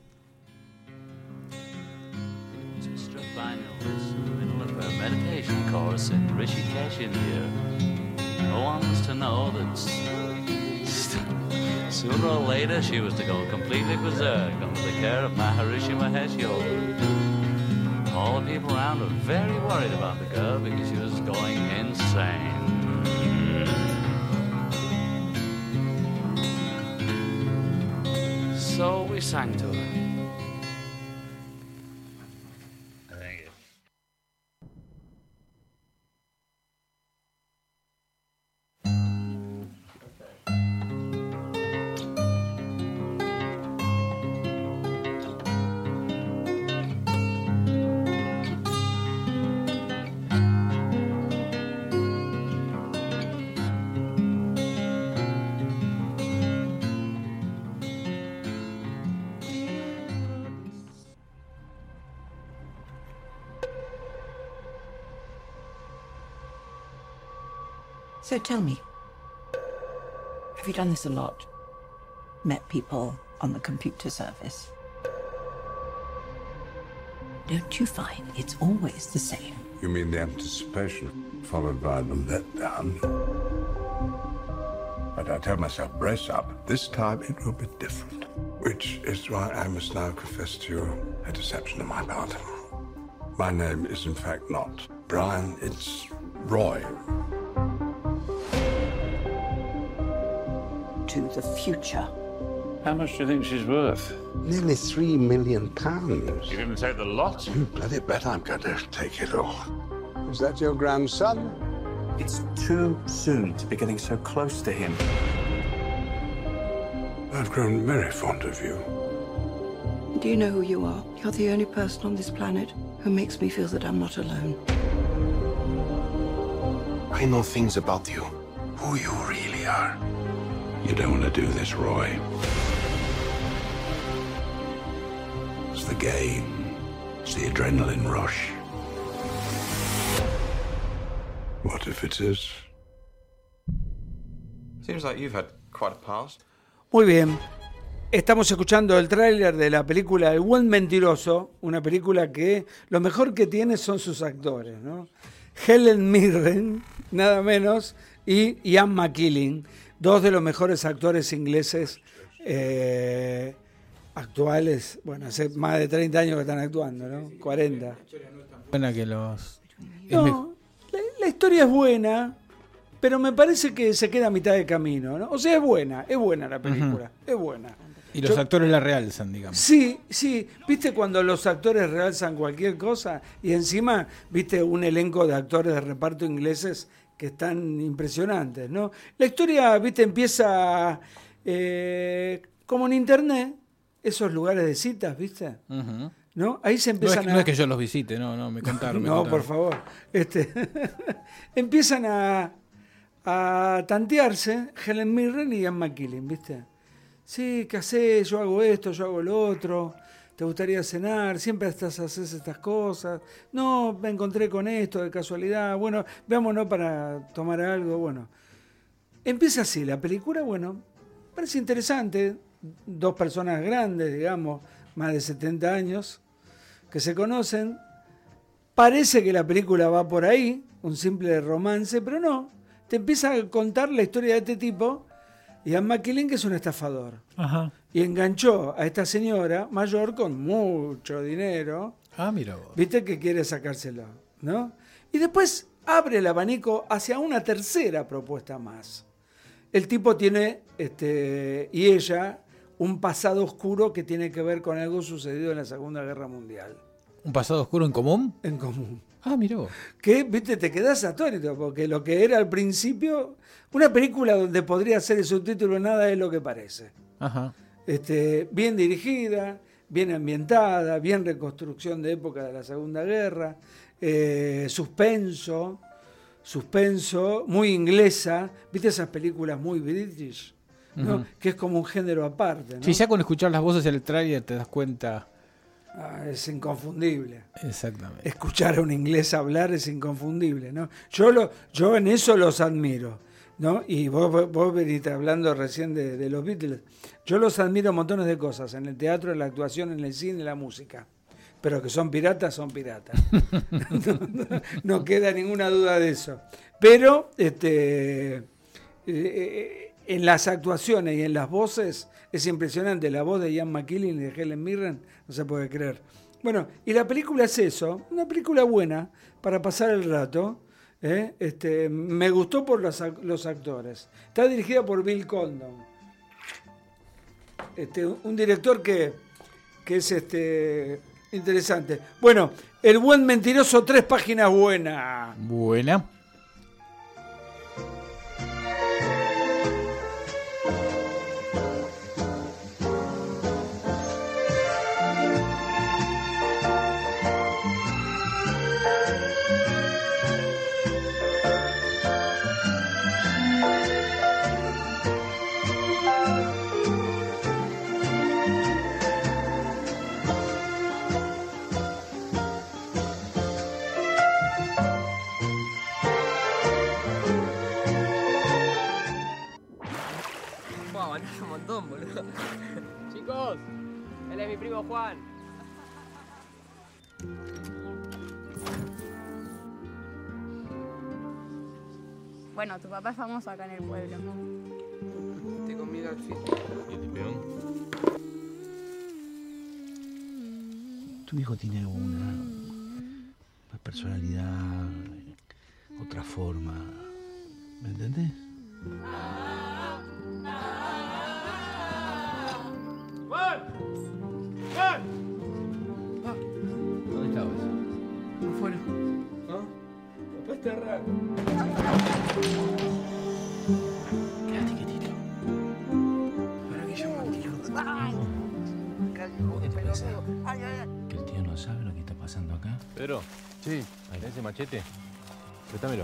Sister Banyals in the middle of her meditation course in Rishikesh, India. No one was to know that s- sooner or later she was to go completely berserk under the care of Maharishi Mahesh Yogi. All the people around were very worried about the girl because she was going insane. So we sang to her. Thank you. So tell me, have you done this a lot? Met people on the computer service? Don't you find it's always the same? You mean the anticipation followed by the letdown? But I tell myself, brace up. This time it will be different. Which is why I must now confess to you a deception on my part. My name is in fact not Brian, it's Roy. To the future. How much do you think she's worth? Nearly three million pounds. You didn't take the lot? You bloody bet I'm going to take it all. Is that your grandson? It's too soon to be getting so close to him. I've grown very fond of you. Do you know who you are? You're the only person on this planet who makes me feel that I'm not alone. I know things about you. Who you really are. You don't want to do this, Roy. It's the game. It's the adrenaline rush. What if it is? Seems like you've had quite a past. Muy bien. Estamos escuchando el tráiler de la película El Buen Mentiroso, una película que lo mejor que tiene son sus actores, ¿no? Helen Mirren, nada menos, y Ian McKellen, dos de los mejores actores ingleses eh, actuales. Bueno, hace más de treinta años que están actuando, ¿no? cuarenta. Buena que los... No, la, la historia es buena, pero me parece que se queda a mitad de camino, ¿no? O sea, es buena, es buena la película, uh-huh. es buena. Y los Yo, actores la realzan, digamos. Sí, sí. ¿Viste cuando los actores realzan cualquier cosa? Y encima, ¿viste un elenco de actores de reparto ingleses que están impresionantes, ¿no? La historia, ¿viste? Empieza eh, como en internet, esos lugares de citas, ¿viste? Uh-huh. ¿No? Ahí se empiezan no es, a... No es que yo los visite, no, no, me contaron. Me no, contaron. Por favor. Este empiezan a, a tantearse Helen Mirren y Ian McKellen, ¿viste? Sí, ¿qué haces? Yo hago esto, yo hago lo otro. ¿Te gustaría cenar? Siempre estás, haces estas cosas. No, me encontré con esto de casualidad. Bueno, veámonos para tomar algo. Bueno, empieza así la película. Bueno, parece interesante. Dos personas grandes, digamos, más de setenta años, que se conocen. Parece que la película va por ahí, un simple romance, pero no. Te empieza a contar la historia de este tipo, Ian McKellen, que es un estafador. Ajá. Y enganchó a esta señora mayor con mucho dinero. Ah, mira vos. Viste que quiere sacárselo, ¿no? Y después abre el abanico hacia una tercera propuesta más. El tipo tiene, este, y ella, un pasado oscuro que tiene que ver con algo sucedido en la Segunda Guerra Mundial. ¿Un pasado oscuro en común? En común. Ah, mirá vos. Que, viste, te quedás atónito, porque lo que era al principio, una película donde podría ser el subtítulo Nada es lo que parece. Ajá. Este, bien dirigida, bien ambientada, bien reconstrucción de época de la Segunda Guerra, eh, suspenso, suspenso, muy inglesa, viste esas películas muy british, ¿no? Uh-huh. Que es como un género aparte, ¿no? Sí, ya con escuchar las voces del tráiler te das cuenta. Ah, es inconfundible. Exactamente. Escuchar a un inglés hablar es inconfundible, ¿no? Yo lo, yo en eso los admiro, ¿no? Y vos, vos veniste hablando recién de, de los Beatles. Yo los admiro montones de cosas, en el teatro, en la actuación, en el cine, en la música. Pero que son piratas, son piratas. no, no, no queda ninguna duda de eso. Pero este, eh, en las actuaciones y en las voces es impresionante. La voz de Ian McKellen y de Helen Mirren no se puede creer. Bueno, y la película es eso, una película buena para pasar el rato. ¿eh? Este, me gustó por los, los actores. Está dirigida por Bill Condon. Este, un director que, que es este, interesante. Bueno, El Buen Mentiroso, tres páginas buenas. Buena. un montón, boludo. Chicos, él es mi primo Juan. Bueno, tu papá es famoso acá en el pueblo. Vete conmigo al fin. Tu hijo tiene una, una personalidad, otra forma. ¿Me entendés? ¡Juan! ¡Juan! ¿Dónde estabas? Afuera. ¿No? Papá está raro. Quédate quietito. ¿Para qué llamo al tío? ¿Vos qué te pensás? ¿Que el tío no sabe lo que está pasando acá? Pedro. Sí. ¿Ahí ese machete? Préstamelo.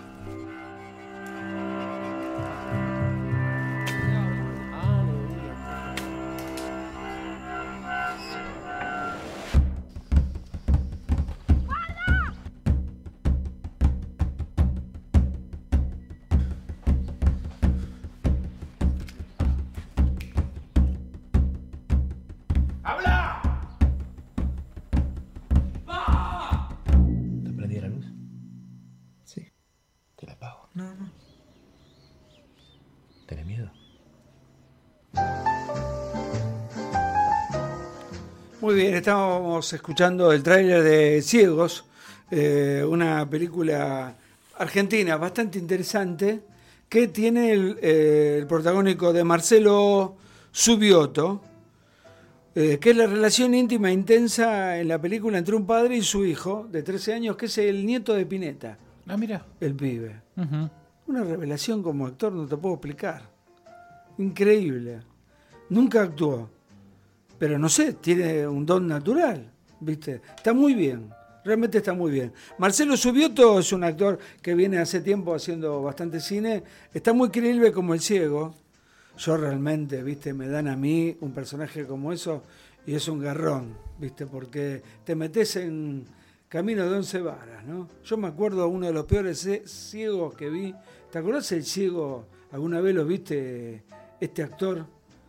Muy bien, estamos escuchando el tráiler de Ciegos, eh, una película argentina bastante interesante que tiene el, eh, el protagónico de Marcelo Subioto, eh, que es la relación íntima e intensa en la película entre un padre y su hijo de trece años, que es el nieto de Spinetta. Ah, mira. El pibe. Uh-huh. Una revelación como actor, no te puedo explicar. Increíble. Nunca actuó. Pero no sé, tiene un don natural, ¿viste? Está muy bien, realmente está muy bien. Marcelo Subioto es un actor que viene hace tiempo haciendo bastante cine. Está muy creíble como el ciego. Yo realmente, ¿viste? Me dan a mí un personaje como eso y es un garrón, ¿viste? Porque te metes en camino de once varas, ¿no? Yo me acuerdo uno de los peores ciegos que vi. ¿Te acordás el ciego? ¿Alguna vez lo viste, este actor?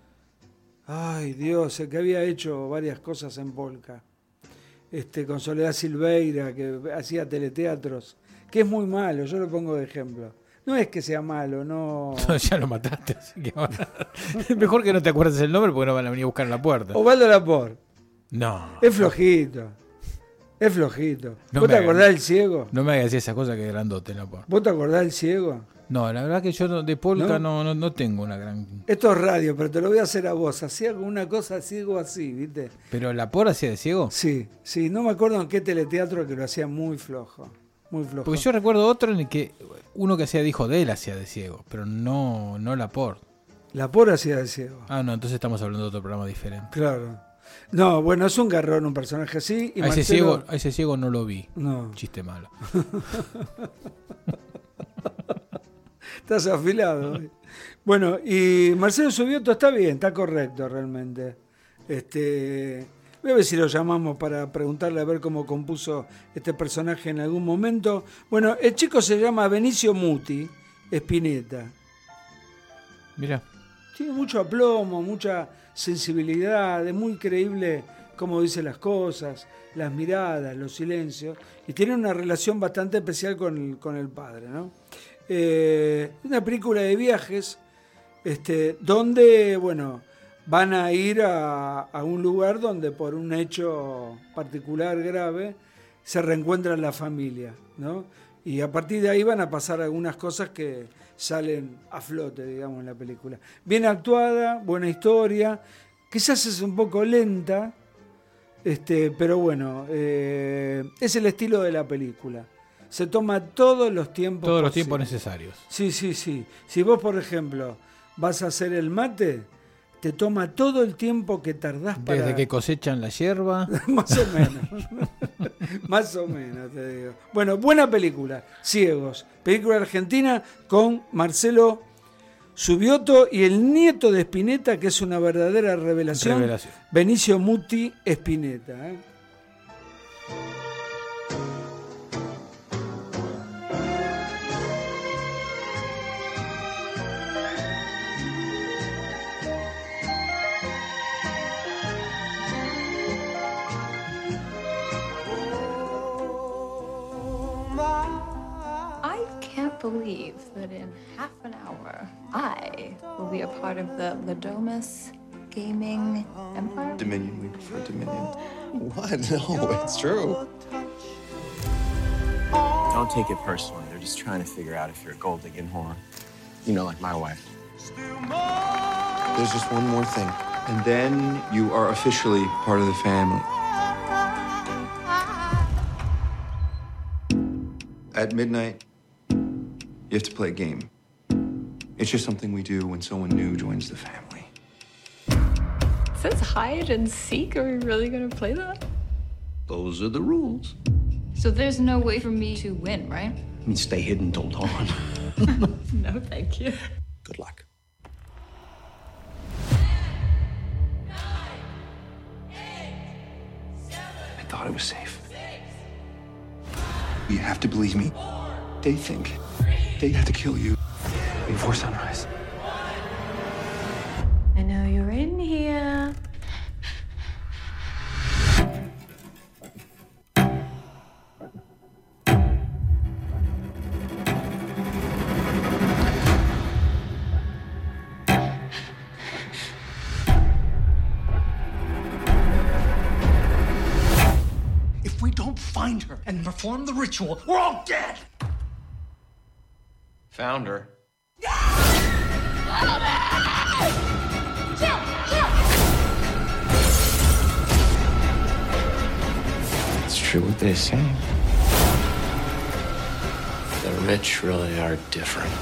Ay, Dios, el que había hecho varias cosas en Polka. Este, con Soledad Silveira, que hacía teleteatros, que es muy malo, yo lo pongo de ejemplo. No es que sea malo, no... Ya lo mataste, así que ahora... Mejor que no te acuerdes el nombre porque no van a venir a buscar en la puerta. Osvaldo Laport. No. Es flojito. Es flojito. No ¿Vos te hagas, acordás del ciego? No me hagas esa cosa que es grandote, Laport. ¿Vos te acordás del ciego? No, la verdad que yo de Polka ¿No? no, no, no tengo una gran... Esto es radio, pero te lo voy a hacer a vos. Hacía una cosa ciego así, ¿viste? ¿Pero Laport hacía de ciego? Sí, sí. No me acuerdo en qué teleteatro que lo hacía muy flojo. Muy flojo. Porque yo recuerdo otro en el que uno que hacía de hijo de él hacía de ciego, pero no, no Laport. Laport hacía de ciego. Ah, no, entonces estamos hablando de otro programa diferente. Claro. No, bueno, es un garrón un personaje así. Y a, Marcelo... ese ciego, a ese ciego no lo vi. No. Chiste malo. Estás afilado. ¿eh? Bueno, y Marcelo Subioto está bien, está correcto realmente. Este, voy a ver si lo llamamos para preguntarle a ver cómo compuso este personaje en algún momento. Bueno, el chico se llama Benicio Muti Spinetta. Mira. Tiene mucho aplomo, mucha sensibilidad, es muy creíble cómo dice las cosas, las miradas, los silencios, y tiene una relación bastante especial con el, con el padre, ¿no? Eh, una película de viajes, este, donde, bueno, van a ir a, a un lugar donde por un hecho particular grave se reencuentran la familia, ¿no? Y a partir de ahí van a pasar algunas cosas que salen a flote, digamos, en la película. Bien actuada, buena historia, quizás es un poco lenta, este, pero bueno, eh, es el estilo de la película. Se toma todos los tiempos Todos los posibles. tiempos necesarios. Sí, sí, sí. Si vos, por ejemplo, vas a hacer el mate, te toma todo el tiempo que tardás para... Desde que cosechan la hierba. Más o menos. Más o menos, te digo. Bueno, buena película. Ciegos. Película argentina con Marcelo Subioto y el nieto de Spinetta, que es una verdadera revelación. Revelación. Benicio Muti Spinetta. ¿eh? part of the Ladomus gaming empire? Dominion, we prefer Dominion. What? No, it's true. Don't take it personally. They're just trying to figure out if you're a gold digging whore. You know, like my wife. There's just one more thing. And then you are officially part of the family. At midnight, you have to play a game. It's just something we do when someone new joins the family. It says hide and seek. Are we really gonna play that? Those are the rules. So there's no way for me to win, right? I mean, stay hidden till dawn. No, thank you. Good luck. I thought it was safe. You have to believe me. They think they have to kill you before sunrise. I know you're in here. If we don't find her and perform the ritual, we're all dead! Found her. It's true what they say. The rich really are different.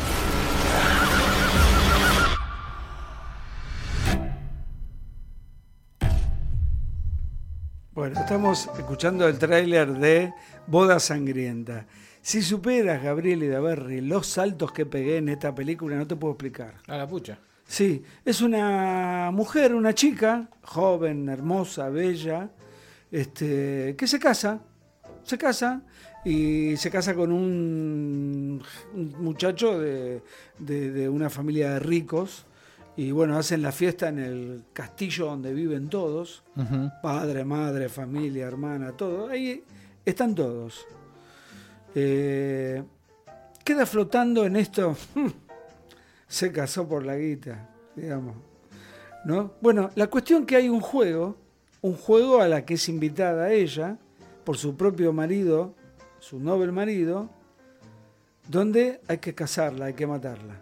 Bueno, estamos escuchando el tráiler de Boda Sangrienta. Si superas, Gabriel Idaverri, los saltos que pegué en esta película, no te puedo explicar. A la pucha. Sí, es una mujer, una chica, joven, hermosa, bella, este, que se casa, se casa y se casa con un, un muchacho de, de, de una familia de ricos. Y bueno, hacen la fiesta en el castillo donde viven todos, uh-huh. Padre, madre, familia, hermana, todo. Ahí están todos. Eh, queda flotando en esto. Se casó por la guita, digamos, ¿no? Bueno, la cuestión que hay un juego, un juego a la que es invitada ella por su propio marido, su noble marido, donde hay que casarla, hay que matarla.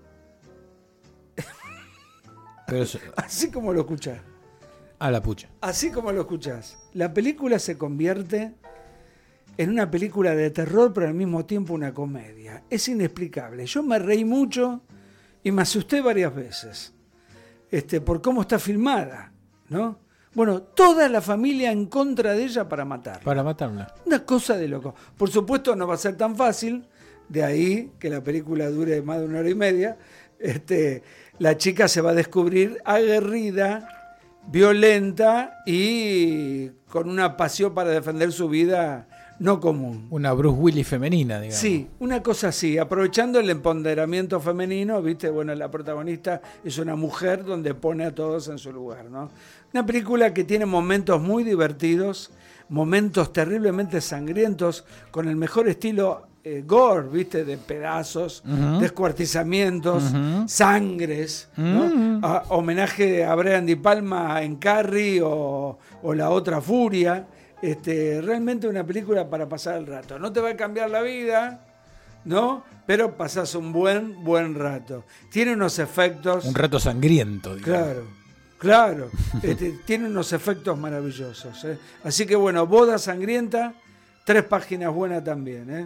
Pero eso... Así como lo escuchás. A la pucha. Así como lo escuchás. La película se convierte en una película de terror, pero al mismo tiempo una comedia. Es inexplicable. Yo me reí mucho y me asusté varias veces. Este, por cómo está filmada, ¿no? Bueno, toda la familia en contra de ella para matarla. Para matarla. Una cosa de loco. Por supuesto no va a ser tan fácil. De ahí que la película dure más de una hora y media. Este... La chica se va a descubrir aguerrida, violenta y con una pasión para defender su vida no común. Una Bruce Willis femenina, digamos. Sí, una cosa así, aprovechando el empoderamiento femenino, viste, bueno, la protagonista es una mujer donde pone a todos en su lugar, ¿no? Una película que tiene momentos muy divertidos, momentos terriblemente sangrientos, con el mejor estilo Eh, gore, viste, de pedazos, uh-huh. descuartizamientos, uh-huh. sangres, ¿no? Uh-huh. A, homenaje a Brian De Palma en Carrie o, o La Otra Furia. Este, realmente una película para pasar el rato. No te va a cambiar la vida, ¿no? Pero pasás un buen, buen rato. Tiene unos efectos... Un rato sangriento, digamos. Claro, claro. este, tiene unos efectos maravillosos, ¿eh? Así que bueno, Boda Sangrienta, tres páginas buenas también, ¿eh?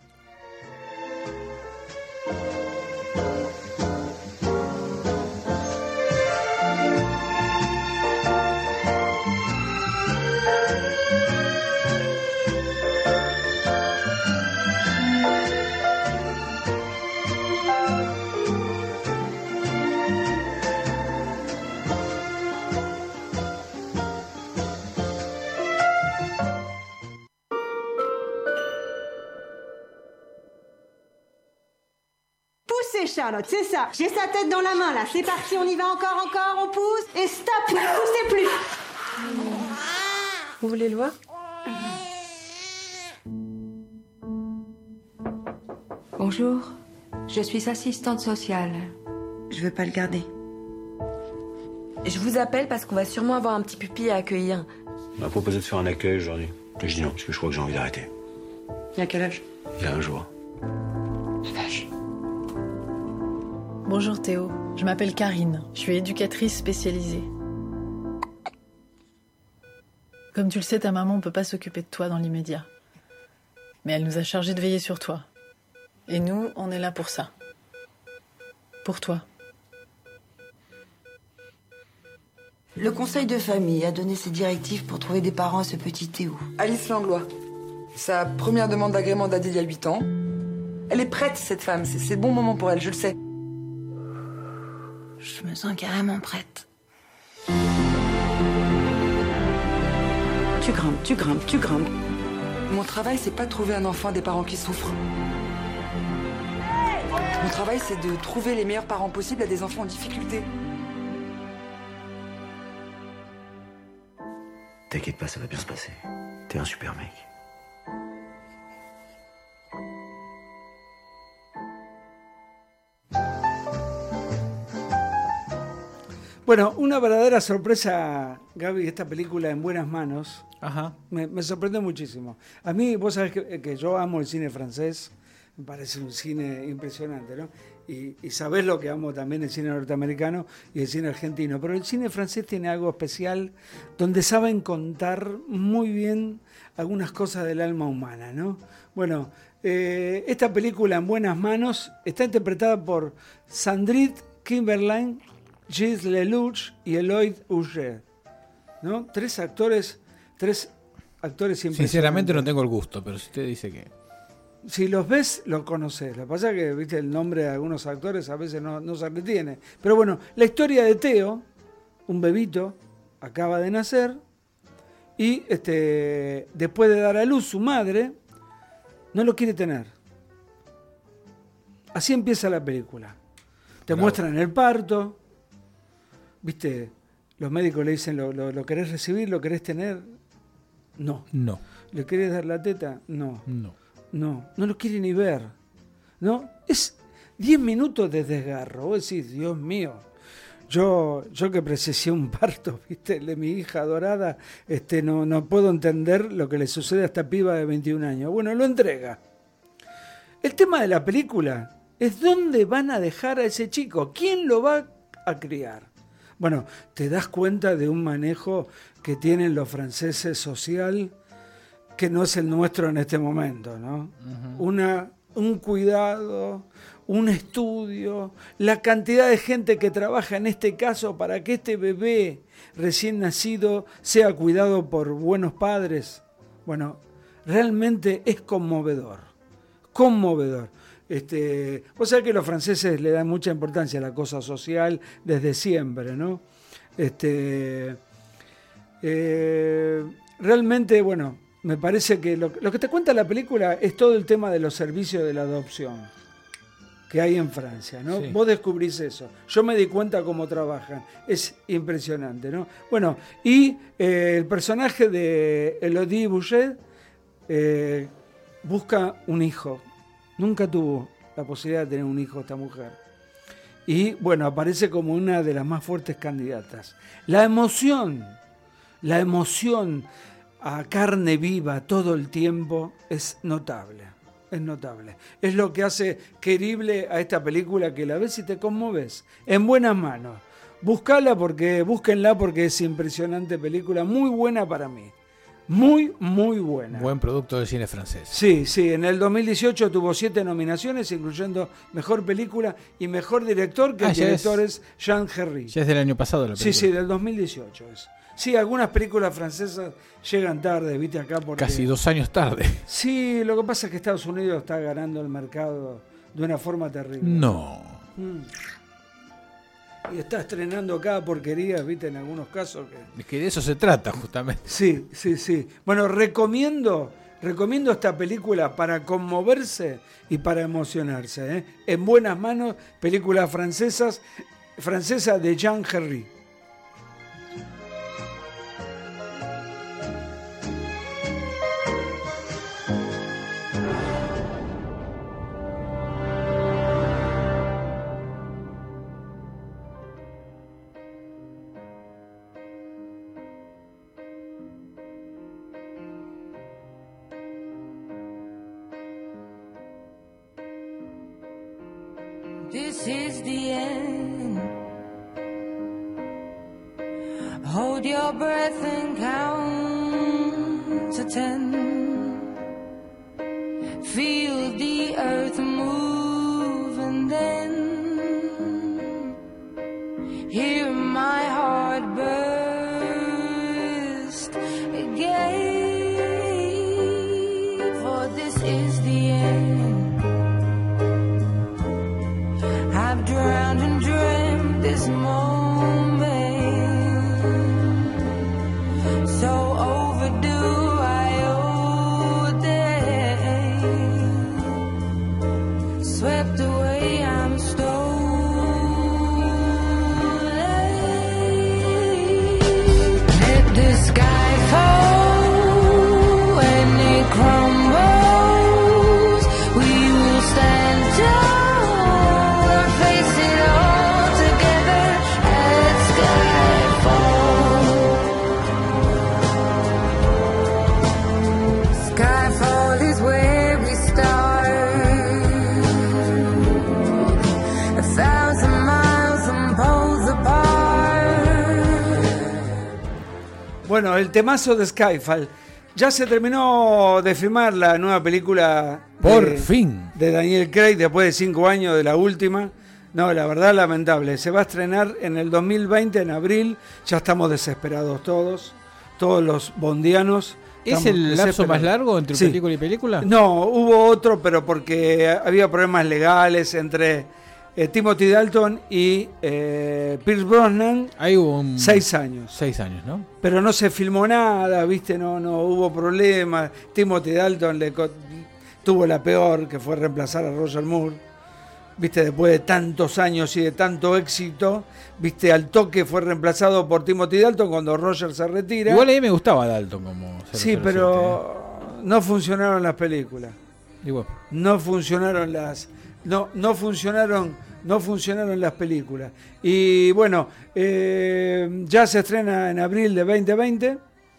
Charlotte, c'est ça. J'ai sa tête dans la main, là. C'est parti, on y va encore, encore, on pousse. Et stop, ne poussez plus. Vous voulez le voir? Bonjour, je suis assistante sociale. Je veux pas le garder. Je vous appelle parce qu'on va sûrement avoir un petit pupille à accueillir. On m'a proposé de faire un accueil aujourd'hui. Je dis non, parce que je crois que j'ai envie d'arrêter. Il y a quel âge? Il y a un jour. Bonjour Théo, je m'appelle Karine, je suis éducatrice spécialisée. Comme tu le sais, ta maman ne peut pas s'occuper de toi dans l'immédiat. Mais elle nous a chargés de veiller sur toi. Et nous, on est là pour ça. Pour toi. Le conseil de famille a donné ses directives pour trouver des parents à ce petit Théo. Alice Langlois. Sa première demande d'agrément date d'il y a huit ans. Elle est prête, cette femme. C'est c'est le bon moment pour elle, je le sais. Je me sens carrément prête. Tu grimpes, tu grimpes, tu grimpes. Mon travail, c'est pas de trouver un enfant à des parents qui souffrent. Mon travail, c'est de trouver les meilleurs parents possibles à des enfants en difficulté. T'inquiète pas, ça va bien se passer. T'es un super mec. Bueno, una verdadera sorpresa, Gaby, esta película En buenas manos. Ajá. Me, me sorprende muchísimo. A mí, vos sabés que, que yo amo el cine francés, me parece un cine impresionante, ¿no? Y, y sabés lo que amo también el cine norteamericano y el cine argentino. Pero el cine francés tiene algo especial donde saben contar muy bien algunas cosas del alma humana, ¿no? Bueno, eh, esta película En buenas manos está interpretada por Sandrine Kiberlin, Gilles Lelouch y Eloy Auger, ¿no? Tres actores, tres actores impresionantes. Sinceramente no tengo el gusto, pero si usted dice que... Si los ves, los conoces. Lo que pasa es que, viste, el nombre de algunos actores a veces no, no se retiene. Pero bueno, la historia de Teo, un bebito, acaba de nacer y este, después de dar a luz su madre, no lo quiere tener. Así empieza la película. Te Bravo. muestran el parto. ¿Viste? Los médicos le dicen, ¿lo, lo, lo querés recibir? ¿Lo querés tener? No. No. ¿Le querés dar la teta? No. No. No. No lo quiere ni ver. ¿No? Es diez minutos de desgarro. Vos decís, Dios mío. Yo, yo que presencié un parto, ¿viste? De mi hija adorada, este, no, no puedo entender lo que le sucede a esta piba de veintiún años. Bueno, lo entrega. El tema de la película es dónde van a dejar a ese chico. ¿Quién lo va a criar? Bueno, te das cuenta de un manejo que tienen los franceses social que no es el nuestro en este momento, ¿no? Uh-huh. Una, un cuidado, un estudio, la cantidad de gente que trabaja en este caso para que este bebé recién nacido sea cuidado por buenos padres. Bueno, realmente es conmovedor, conmovedor. Este, vos sabés que los franceses le dan mucha importancia a la cosa social desde siempre, ¿no? Este, eh, realmente, bueno, me parece que lo, lo que te cuenta la película es todo el tema de los servicios de la adopción que hay en Francia, ¿no? Sí. Vos descubrís eso. Yo me di cuenta cómo trabajan. Es impresionante, ¿no? Bueno, y eh, el personaje de Elodie Bouget eh, busca un hijo. Nunca tuvo la posibilidad de tener un hijo esta mujer. Y bueno, aparece como una de las más fuertes candidatas. La emoción, la emoción a carne viva todo el tiempo es notable. Es notable. Es lo que hace querible a esta película, que la ves y te conmoves. En buenas manos. Búscala porque, búsquenla porque es impresionante película. Muy buena para mí. Muy, muy buena. Buen producto del cine francés. Sí, sí. En el dos mil dieciocho tuvo siete nominaciones, incluyendo Mejor Película y Mejor Director, que ah, el director es, es Jean Herry. Ya es del año pasado la película. Sí, sí, del dos mil dieciocho es. Sí, algunas películas francesas llegan tarde, viste acá. Porque... Casi dos años tarde. Sí, lo que pasa es que Estados Unidos está ganando el mercado de una forma terrible. No. Mm. Y está estrenando cada porquería, viste, en algunos casos. Que... Es que de eso se trata, justamente. Sí, sí, sí. Bueno, recomiendo, recomiendo esta película para conmoverse y para emocionarse, ¿eh? En buenas manos, películas francesas, francesa de Jean Herry. this is the end. Hold your breath and count to ten. Feel the earth move and then hear my heart burst again. For this is the end. I've drowned and dreamt this moment, so overdue I owe them. Swept away, I'm stolen. Let the sky fall when it crumbles. We will stand tall and face it all together at skyfall. Skyfall is where we start. A thousand miles and poles apart. Bueno, el temazo de Skyfall. Ya se terminó de filmar la nueva película. Por de, fin. De Daniel Craig, después de cinco años de la última. No, la verdad, lamentable. Se va a estrenar en el dos mil veinte, en abril. Ya estamos desesperados todos. Todos los bondianos. ¿Es estamos el lapso desesperados. más largo entre Sí. película y película? No, hubo otro, pero porque había problemas legales entre eh, Timothy Dalton y eh, Pierce Brosnan. Ahí hubo un... Seis años. Seis años, ¿no? Pero no se filmó nada, ¿viste? No, no hubo problemas. Timothy Dalton le co- tuvo la peor, que fue reemplazar a Roger Moore. ¿Viste? Después de tantos años y de tanto éxito, ¿viste? Al toque fue reemplazado por Timothy Dalton cuando Roger se retira. Igual a mí me gustaba Dalton como... Sí, pero no funcionaron las películas. Igual. No funcionaron las no no funcionaron no funcionaron las películas. Y bueno, eh, ya se estrena en abril de veinte veinte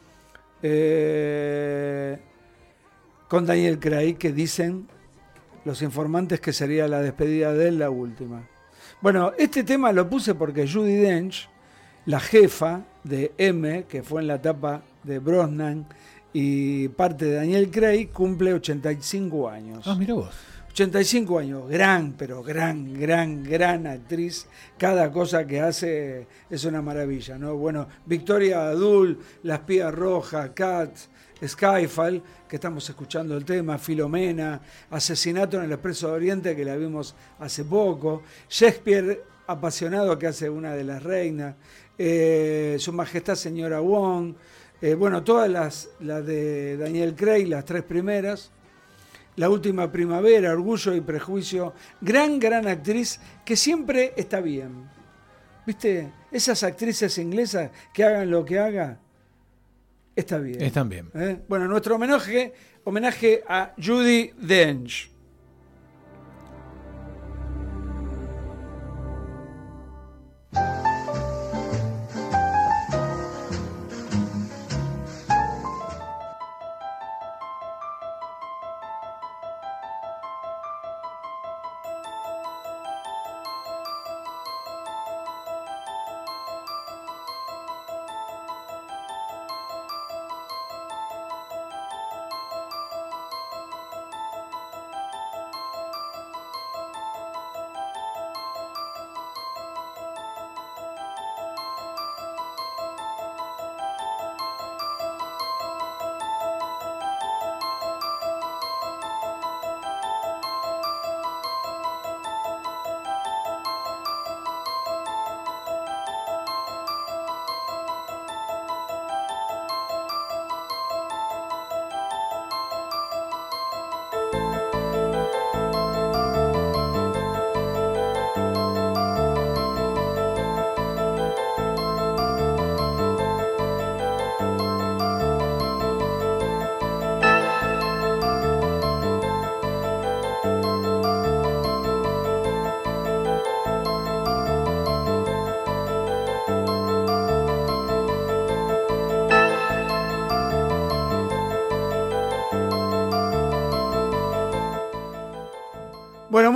eh, con Daniel Craig, que dicen los informantes que sería la despedida de él, la última. Bueno, este tema lo puse porque Judi Dench, la jefa de M, que fue en la etapa de Brosnan y parte de Daniel Craig, cumple ochenta y cinco años. Ah, mira vos. ochenta y cinco años, gran, pero gran, gran, gran actriz. Cada cosa que hace es una maravilla, ¿no? Bueno, Victoria Adul, La espía roja, Cats, Skyfall, que estamos escuchando el tema, Filomena, Asesinato en el Expreso de Oriente, que la vimos hace poco, Shakespeare apasionado, que hace una de las reinas, eh, Su Majestad Señora Wong, eh, bueno, todas las, las de Daniel Craig, las tres primeras, La Última Primavera, Orgullo y Prejuicio, gran, gran actriz que siempre está bien. ¿Viste? Esas actrices inglesas que hagan lo que haga, está bien. Están bien. ¿Eh? Bueno, nuestro homenaje, homenaje a Judi Dench.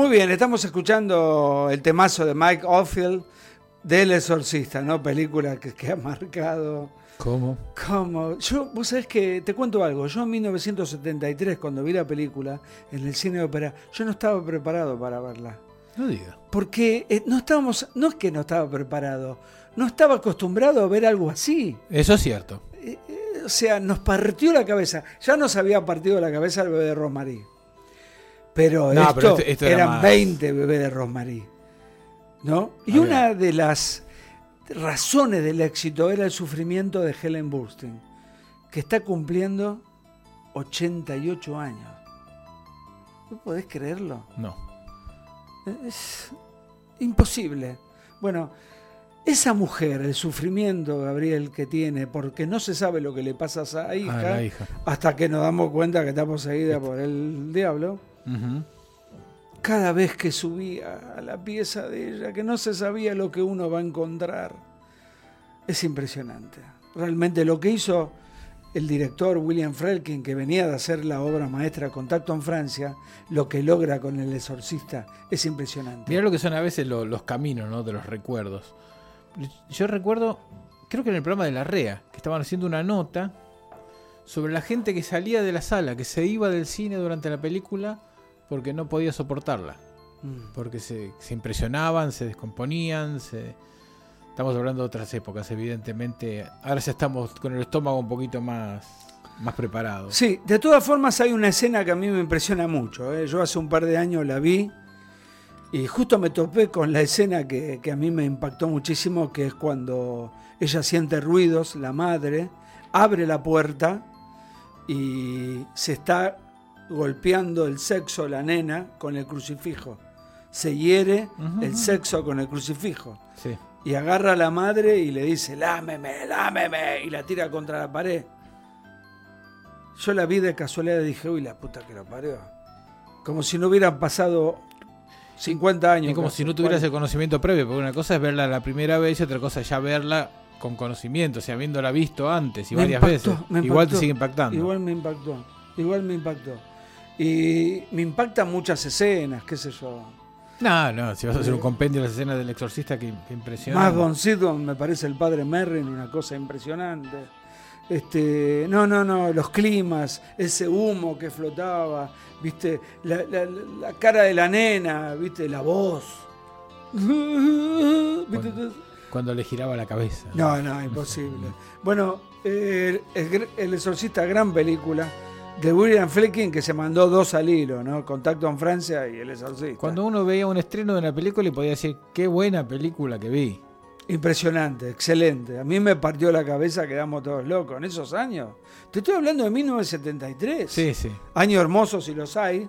Muy bien, estamos escuchando el temazo de Mike Oldfield del Exorcista, ¿no? Película que, que ha marcado... ¿Cómo? ¿Cómo? Yo, vos sabés que, te cuento algo, yo en mil novecientos setenta y tres, cuando vi la película en el cine de ópera, yo no estaba preparado para verla. No diga. Porque eh, no estábamos, no es que no estaba preparado, no estaba acostumbrado a ver algo así. Eso es cierto. Eh, eh, o sea, nos partió la cabeza. Ya nos había partido la cabeza el bebé de Rosemary. Pero, no, esto, pero esto, esto era eran más... veinte bebés de Rosemary, ¿no? Y A una ver. de las razones del éxito era el sufrimiento de Helen Burstyn, que está cumpliendo ochenta y ocho años. ¿No podés creerlo? No. Es imposible. Bueno, esa mujer, el sufrimiento, Gabriel, que tiene, porque no se sabe lo que le pasa a esa hija, A la hija. hasta que nos damos cuenta que está poseída por el diablo. Uh-huh. Cada vez que subía a la pieza de ella, que no se sabía lo que uno va a encontrar, es impresionante. Realmente lo que hizo el director William Friedkin, que venía de hacer la obra maestra Contacto en Francia, lo que logra con El Exorcista es impresionante. Mirá lo que son a veces lo- los caminos, ¿no? De los recuerdos. Yo recuerdo, creo que en el programa de La Rea, que estaban haciendo una nota sobre la gente que salía de la sala, que se iba del cine durante la película porque no podía soportarla. Mm. Porque se, se impresionaban, se descomponían, se... Estamos hablando de otras épocas, evidentemente. Ahora ya estamos con el estómago un poquito más, más preparado. Sí, de todas formas hay una escena que a mí me impresiona mucho, ¿eh? Yo hace un par de años la vi y justo me topé con la escena que, que a mí me impactó muchísimo, que es cuando ella siente ruidos, la madre, abre la puerta y se está golpeando el sexo la nena con el crucifijo. Se hiere Ujú. el sexo con el crucifijo. Sí. Y agarra a la madre y le dice, lámeme, lámeme, y la tira contra la pared. Yo la vi de casualidad y dije, uy, la puta que lo parió. Como si no hubieran pasado cincuenta años. Es como casi, si no tuvieras el cuarenta. conocimiento previo, porque una cosa es verla la primera vez y otra cosa es ya verla con conocimiento, o sea, habiéndola visto antes y Me varias impactó, veces. me Igual te impactó. sigue impactando. Igual me impactó. Igual me impactó. Y me impactan muchas escenas, qué sé yo. No, no, si vas a hacer un Eh, compendio de las escenas del Exorcista, que, que impresiona. Más Don Sidon, me parece el padre Merrin, una cosa impresionante. Este, no, no, no, los climas, ese humo que flotaba, viste, la, la- la cara de la nena, viste, la voz. ¿Viste? Cuando, cuando le giraba la cabeza. No, no, imposible. Bueno, eh, el, el Exorcista, gran película de William Friedkin, que se mandó dos al hilo, ¿no? Contacto en Francia y El Exorcista. Cuando uno veía un estreno de una película y podía decir, qué buena película que vi. Impresionante, excelente. A mí me partió la cabeza, quedamos todos locos. En esos años, te estoy hablando de mil novecientos setenta y tres. Sí, sí. Años hermosos si los hay.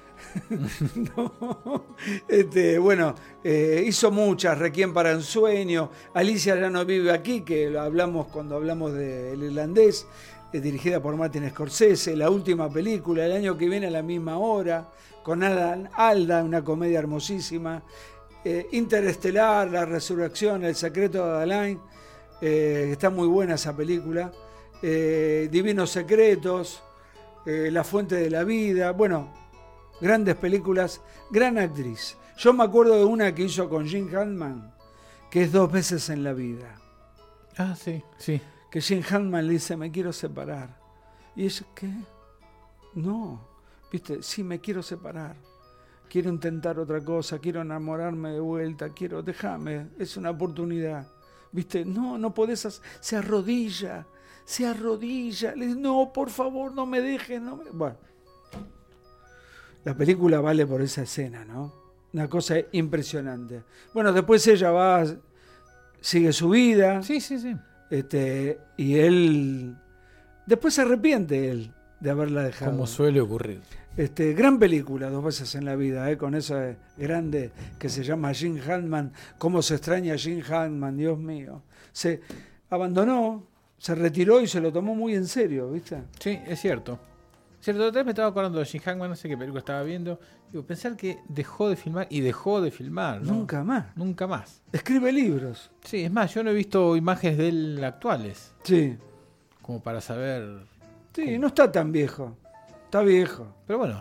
No. Este, bueno, eh, hizo muchas, Requiem para un sueño, Alicia ya no vive aquí, que lo hablamos cuando hablamos del irlandés, eh, dirigida por Martin Scorsese, la última película, el año que viene a la misma hora, con Alan Alda, una comedia hermosísima, eh, Interestelar, La Resurrección, El secreto de Adaline, eh, está muy buena esa película, eh, Divinos Secretos, eh, La Fuente de la Vida, bueno, grandes películas, gran actriz. Yo me acuerdo de una que hizo con Jim Hammond, que es Dos veces en la vida. Ah, sí, sí. Que Jim Hammond le dice, me quiero separar. Y ella, ¿qué? No, viste, sí, me quiero separar. Quiero intentar otra cosa, quiero enamorarme de vuelta, quiero, déjame, es una oportunidad. Viste, no, no podés hacer, se arrodilla, se arrodilla. Le dice, no, por favor, no me dejes. No me... Bueno. La película vale por esa escena, ¿no? Una cosa impresionante. Bueno, después ella va, sigue su vida. Sí, sí, sí. Este, y él, después se arrepiente él de haberla dejado. Como suele ocurrir. Este, gran película, Dos veces en la vida, ¿eh? Con esa grande que se llama Jim Hammond. Cómo se extraña a Jim Hammond, Dios mío. Se abandonó, se retiró y se lo tomó muy en serio, ¿viste? Sí, es cierto. Cierto, otra vez me estaba acordando de Jim Hammond, no sé qué película estaba viendo. Digo, pensar que dejó de filmar y dejó de filmar, ¿no? Nunca más. Nunca más. Escribe libros. Sí, es más, yo no he visto imágenes de él actuales. Sí. Como para saber. Sí, no está tan viejo. Está viejo. Pero bueno,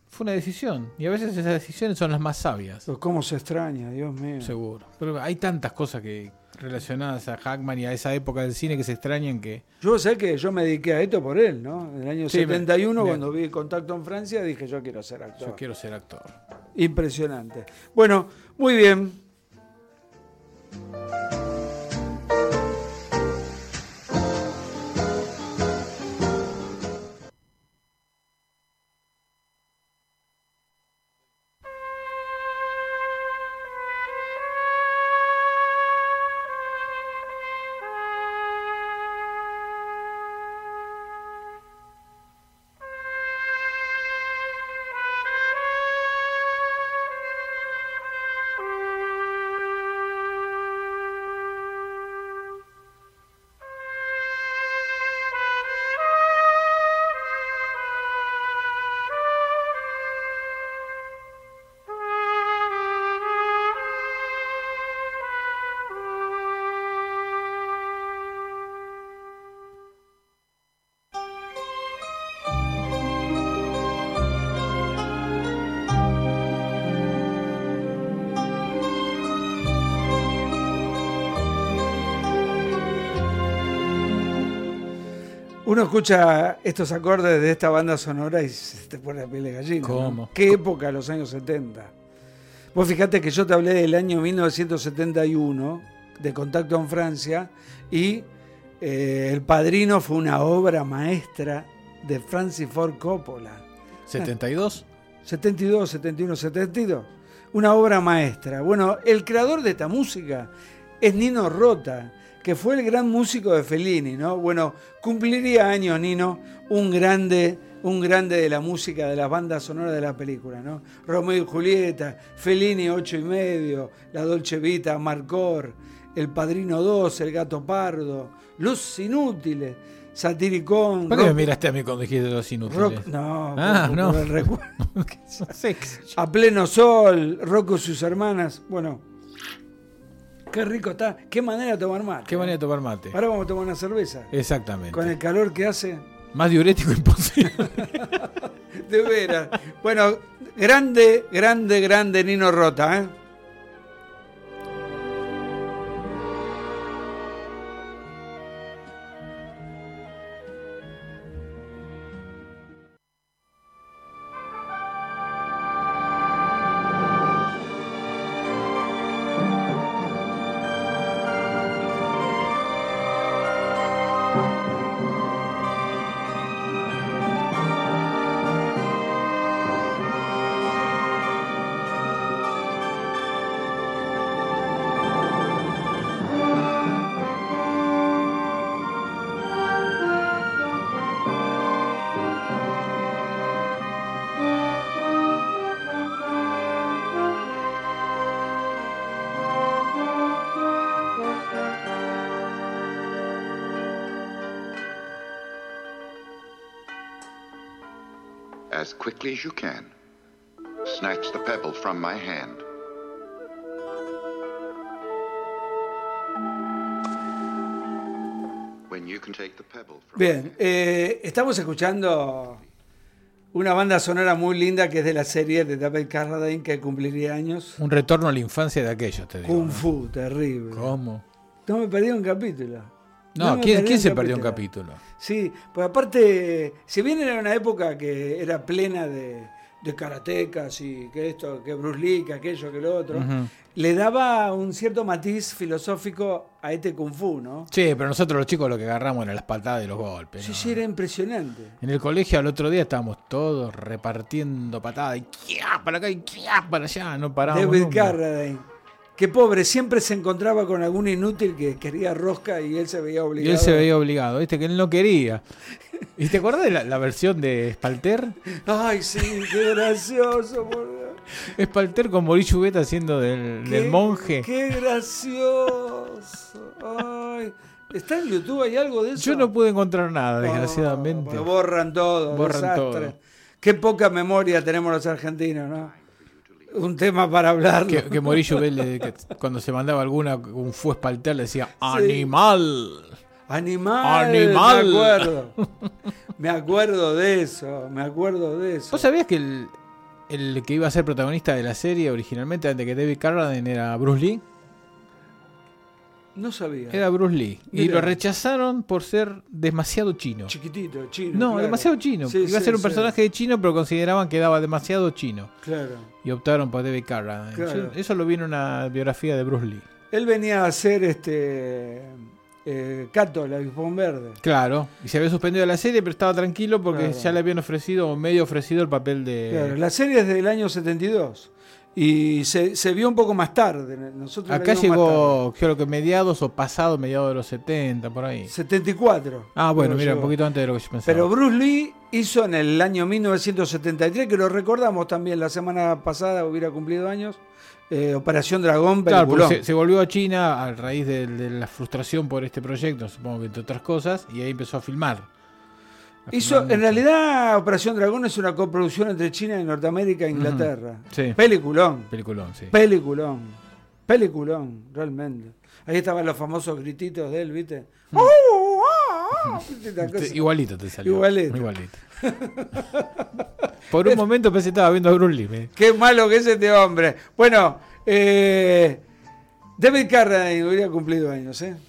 Fue una decisión. Y a veces esas decisiones son las más sabias. Pero cómo se extraña, Dios mío. Seguro. Pero hay tantas cosas que relacionadas a Hackman y a esa época del cine que se extrañan que... Yo sé que yo me dediqué a esto por él, ¿no? En el año Sí, setenta y uno, me- cuando vi Contacto en Francia, dije yo quiero ser actor. Yo quiero ser actor. Impresionante. Bueno, muy bien. Uno escucha estos acordes de esta banda sonora y se te pone la piel de gallina. ¿Cómo? ¿No? ¿Qué época? Los años setenta. Vos fijate que yo te hablé del año mil novecientos setenta y uno, de Contacto en Francia, y eh, El Padrino fue una obra maestra de Francis Ford Coppola. ¿setenta y dos? setenta y dos, setenta y uno, setenta y dos. Una obra maestra. Bueno, el creador de esta música es Nino Rota, que fue el gran músico de Fellini, ¿no? Bueno, cumpliría años Nino, un grande, un grande de la música, de las bandas sonoras de la película, ¿no? Romeo y Julieta, Fellini ocho y medio, La Dolce Vita, Marcor, El Padrino dos, El Gato Pardo, Los Inútiles, Satiricón. ¿Por qué me Rock- miraste a mí cuando dijiste Los Inútiles? Rock- no, ah, por- no. por el recuerdo. A Pleno Sol, Rocco y sus hermanas. Bueno, qué rico está. Qué manera de tomar mate. Qué manera de tomar mate. Ahora vamos a tomar una cerveza. Exactamente. Con el calor que hace. Más diurético imposible. De veras. Bueno, grande, grande, grande Nino Rota, ¿eh? As quickly as you can, snatch the pebble from my hand. When you can take the pebble from Bien, eh, estamos escuchando una banda sonora muy linda que es de la serie de David Carradine, que cumpliría años. Un retorno a la infancia de aquellos, te digo. Kung ¿no? Fu, terrible. ¿Cómo? No me perdí un capítulo. No, me ¿quién, perdí ¿quién se perdió un capítulo? Sí, pues aparte, si bien era una época que era plena de, de karatecas y que esto, que Bruce Lee, que aquello, que lo otro, Ujú. le daba un cierto matiz filosófico a este Kung Fu, ¿no? Sí, pero nosotros los chicos lo que agarramos eran las patadas y los golpes. Sí, ¿no? sí, era impresionante. En el colegio al otro día estábamos todos repartiendo patadas y ¡kia! Para acá y ¡kia! Para allá, no parábamos David nunca. Carradine. Qué pobre, siempre se encontraba con algún inútil que quería rosca y él se veía Y obligado. él se veía obligado, viste, que él no quería. ¿Y te acordás de la, la versión de Spalter? Ay, sí, qué gracioso, por Dios. Spalter con Mauricio Ubeta haciendo del, Qué- del monje. Qué gracioso. Ay, ¿está en YouTube? ¿Hay algo de eso? Yo no pude encontrar nada, desgraciadamente. Lo borran todo, Borran desastre. todo. Qué poca memoria tenemos los argentinos, ¿no? Un tema para hablar. Que, que Mauricio Ubeta, que cuando se mandaba alguna, un fue Spalter, le decía ¡Animal! Animal. Animal. Me acuerdo. Me acuerdo de eso, me acuerdo de eso. ¿Vos sabías que el, el que iba a ser protagonista de la serie originalmente, antes que David Carradine, era Bruce Lee. No sabía. Era Bruce Lee. Y Mira. lo rechazaron por ser demasiado chino. Chiquitito, chino. No, claro. demasiado chino. Sí, Iba a sí, ser un sí. personaje de chino, pero consideraban que daba demasiado chino. Claro. Y optaron por David Carradine. Claro. Yo- eso lo vi en una biografía de Bruce Lee. Él venía a hacer este eh, Cato, el avispón verde. Claro. Y se había suspendido la serie, pero estaba tranquilo porque Claro. ya le habían ofrecido, o medio ofrecido, el papel de... Claro, la serie es del año setenta y dos. Y se, se vio un poco más tarde. Nosotros la Acá vimos más llegó, creo que mediados o pasado, mediados de los setenta, por ahí. tarde. setenta y cuatro. Ah, bueno, Pero mira, llegó. un poquito antes de lo que yo pensaba. Pero Bruce Lee hizo en el año mil novecientos setenta y tres, que lo recordamos también, la semana pasada hubiera cumplido años, eh, Operación Dragón, Claro, porque peliculón. se, se volvió a China a raíz de, de la frustración por este proyecto, supongo que entre otras cosas, y ahí empezó a filmar. A Hizo, filmar en mucho. realidad, Operación Dragón es una coproducción entre China y Norteamérica e Inglaterra. Ujú, sí. Peliculón. Peliculón, sí. Peliculón. Peliculón, realmente. Ahí estaban los famosos grititos de él, ¿viste? Mm. ¡Oh, ah! ¿Viste esta cosa? Te- igualito te salió. Igualito. Igualito. Por un momento pensé que estaba viendo a Bruce Lee. me- Qué malo que es este hombre. Bueno, eh, David Carradine hubiera cumplido años, ¿eh?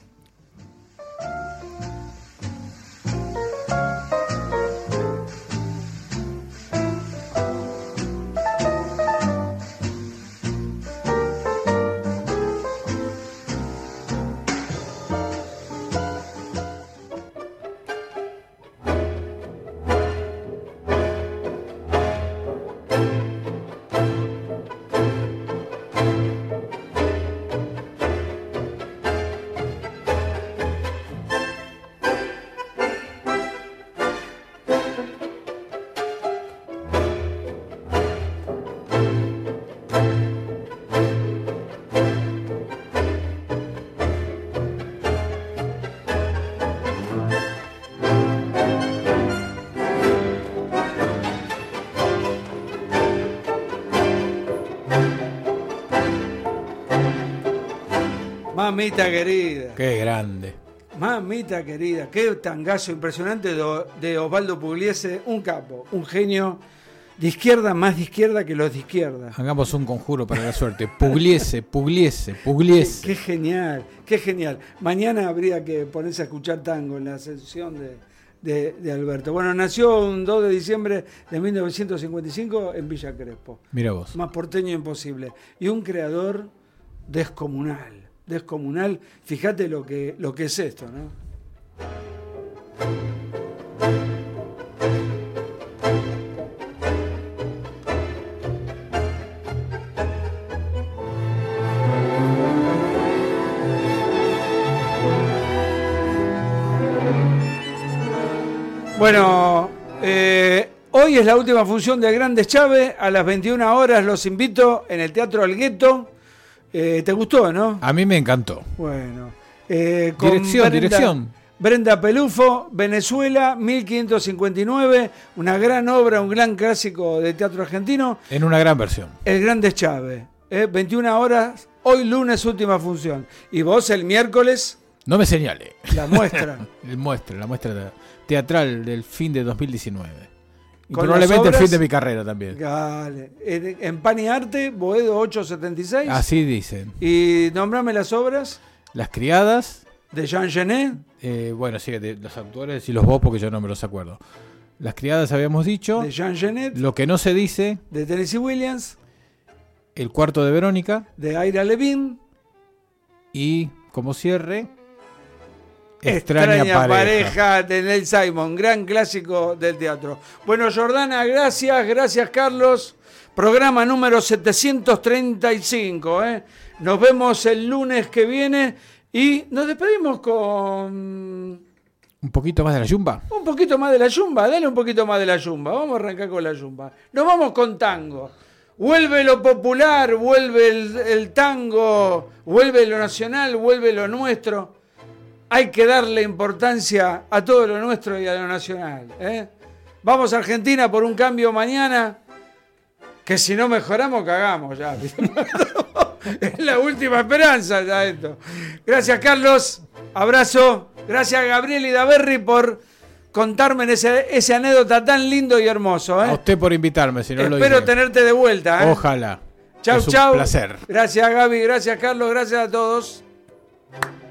Mamita querida. Qué grande. Mamita querida. Qué tangazo impresionante de, de Osvaldo Pugliese. Un capo, un genio de izquierda, más de izquierda que los de izquierda. Hagamos un conjuro para la suerte. Pugliese, Pugliese, Pugliese. Qué genial, qué genial. Mañana habría que ponerse a escuchar tango en la sesión de, de, de Alberto. Bueno, nació un dos de diciembre de mil novecientos cincuenta y cinco en Villa Crespo. Mira vos. Más porteño imposible. Y un creador descomunal. Descomunal. Fíjate lo que, lo que es esto, ¿no? Bueno, eh, hoy es la última función de Grandes Chávez. A las veintiuna horas los invito en el Teatro Algueto. Eh, ¿Te gustó, no? A mí me encantó. Bueno. Eh, con Dirección, dirección. Brenda Pelufo, Venezuela, mil quinientos cincuenta y nueve. Una gran obra, un gran clásico de teatro argentino. En una gran versión. El Grandes Chávez. Eh, veintiuna horas, hoy lunes, última función. Y vos el miércoles, No me señale. la muestra. El muestra, la muestra teatral del fin de dos mil diecinueve. Y Con probablemente las el fin obras- de mi carrera también. Dale. En, en Pan y Arte, Boedo ochocientos setenta y seis. Así dicen. Y nombrame las obras Las criadas. de Jean Genet. Eh, bueno, sí, de los autores y los vos, porque yo no me los acuerdo. Las criadas habíamos dicho. De Jean Genet. Lo que no se dice. De Tennessee Williams. El cuarto de Verónica. De Ira Levin. Y como cierre. Extraña, Extraña, pareja. pareja. de Neil Simon, gran clásico del teatro. Bueno, Jordana, gracias, gracias Carlos. Programa número setecientos treinta y cinco. ¿eh? Nos vemos el lunes que viene y nos despedimos con Un poquito más de la yumba. un poquito más de la yumba. Dale un poquito más de la yumba. Vamos a arrancar con la yumba. Nos vamos con tango. Vuelve lo popular, vuelve el, el tango, vuelve lo nacional, vuelve lo nuestro. Hay que darle importancia a todo lo nuestro y a lo nacional. ¿eh? Vamos a Argentina por un cambio mañana, que si no mejoramos, cagamos ya. Es la última esperanza ya esto. Gracias, Carlos. Abrazo. Gracias, Gabriel y Daverri, por contarme ese, ese anécdota tan lindo y hermoso. ¿eh? A usted por invitarme, si no lo hice. Espero tenerte de vuelta. ¿eh? Ojalá. Chau, es un chau. placer. Gracias, Gaby. Gracias, Carlos. Gracias a todos.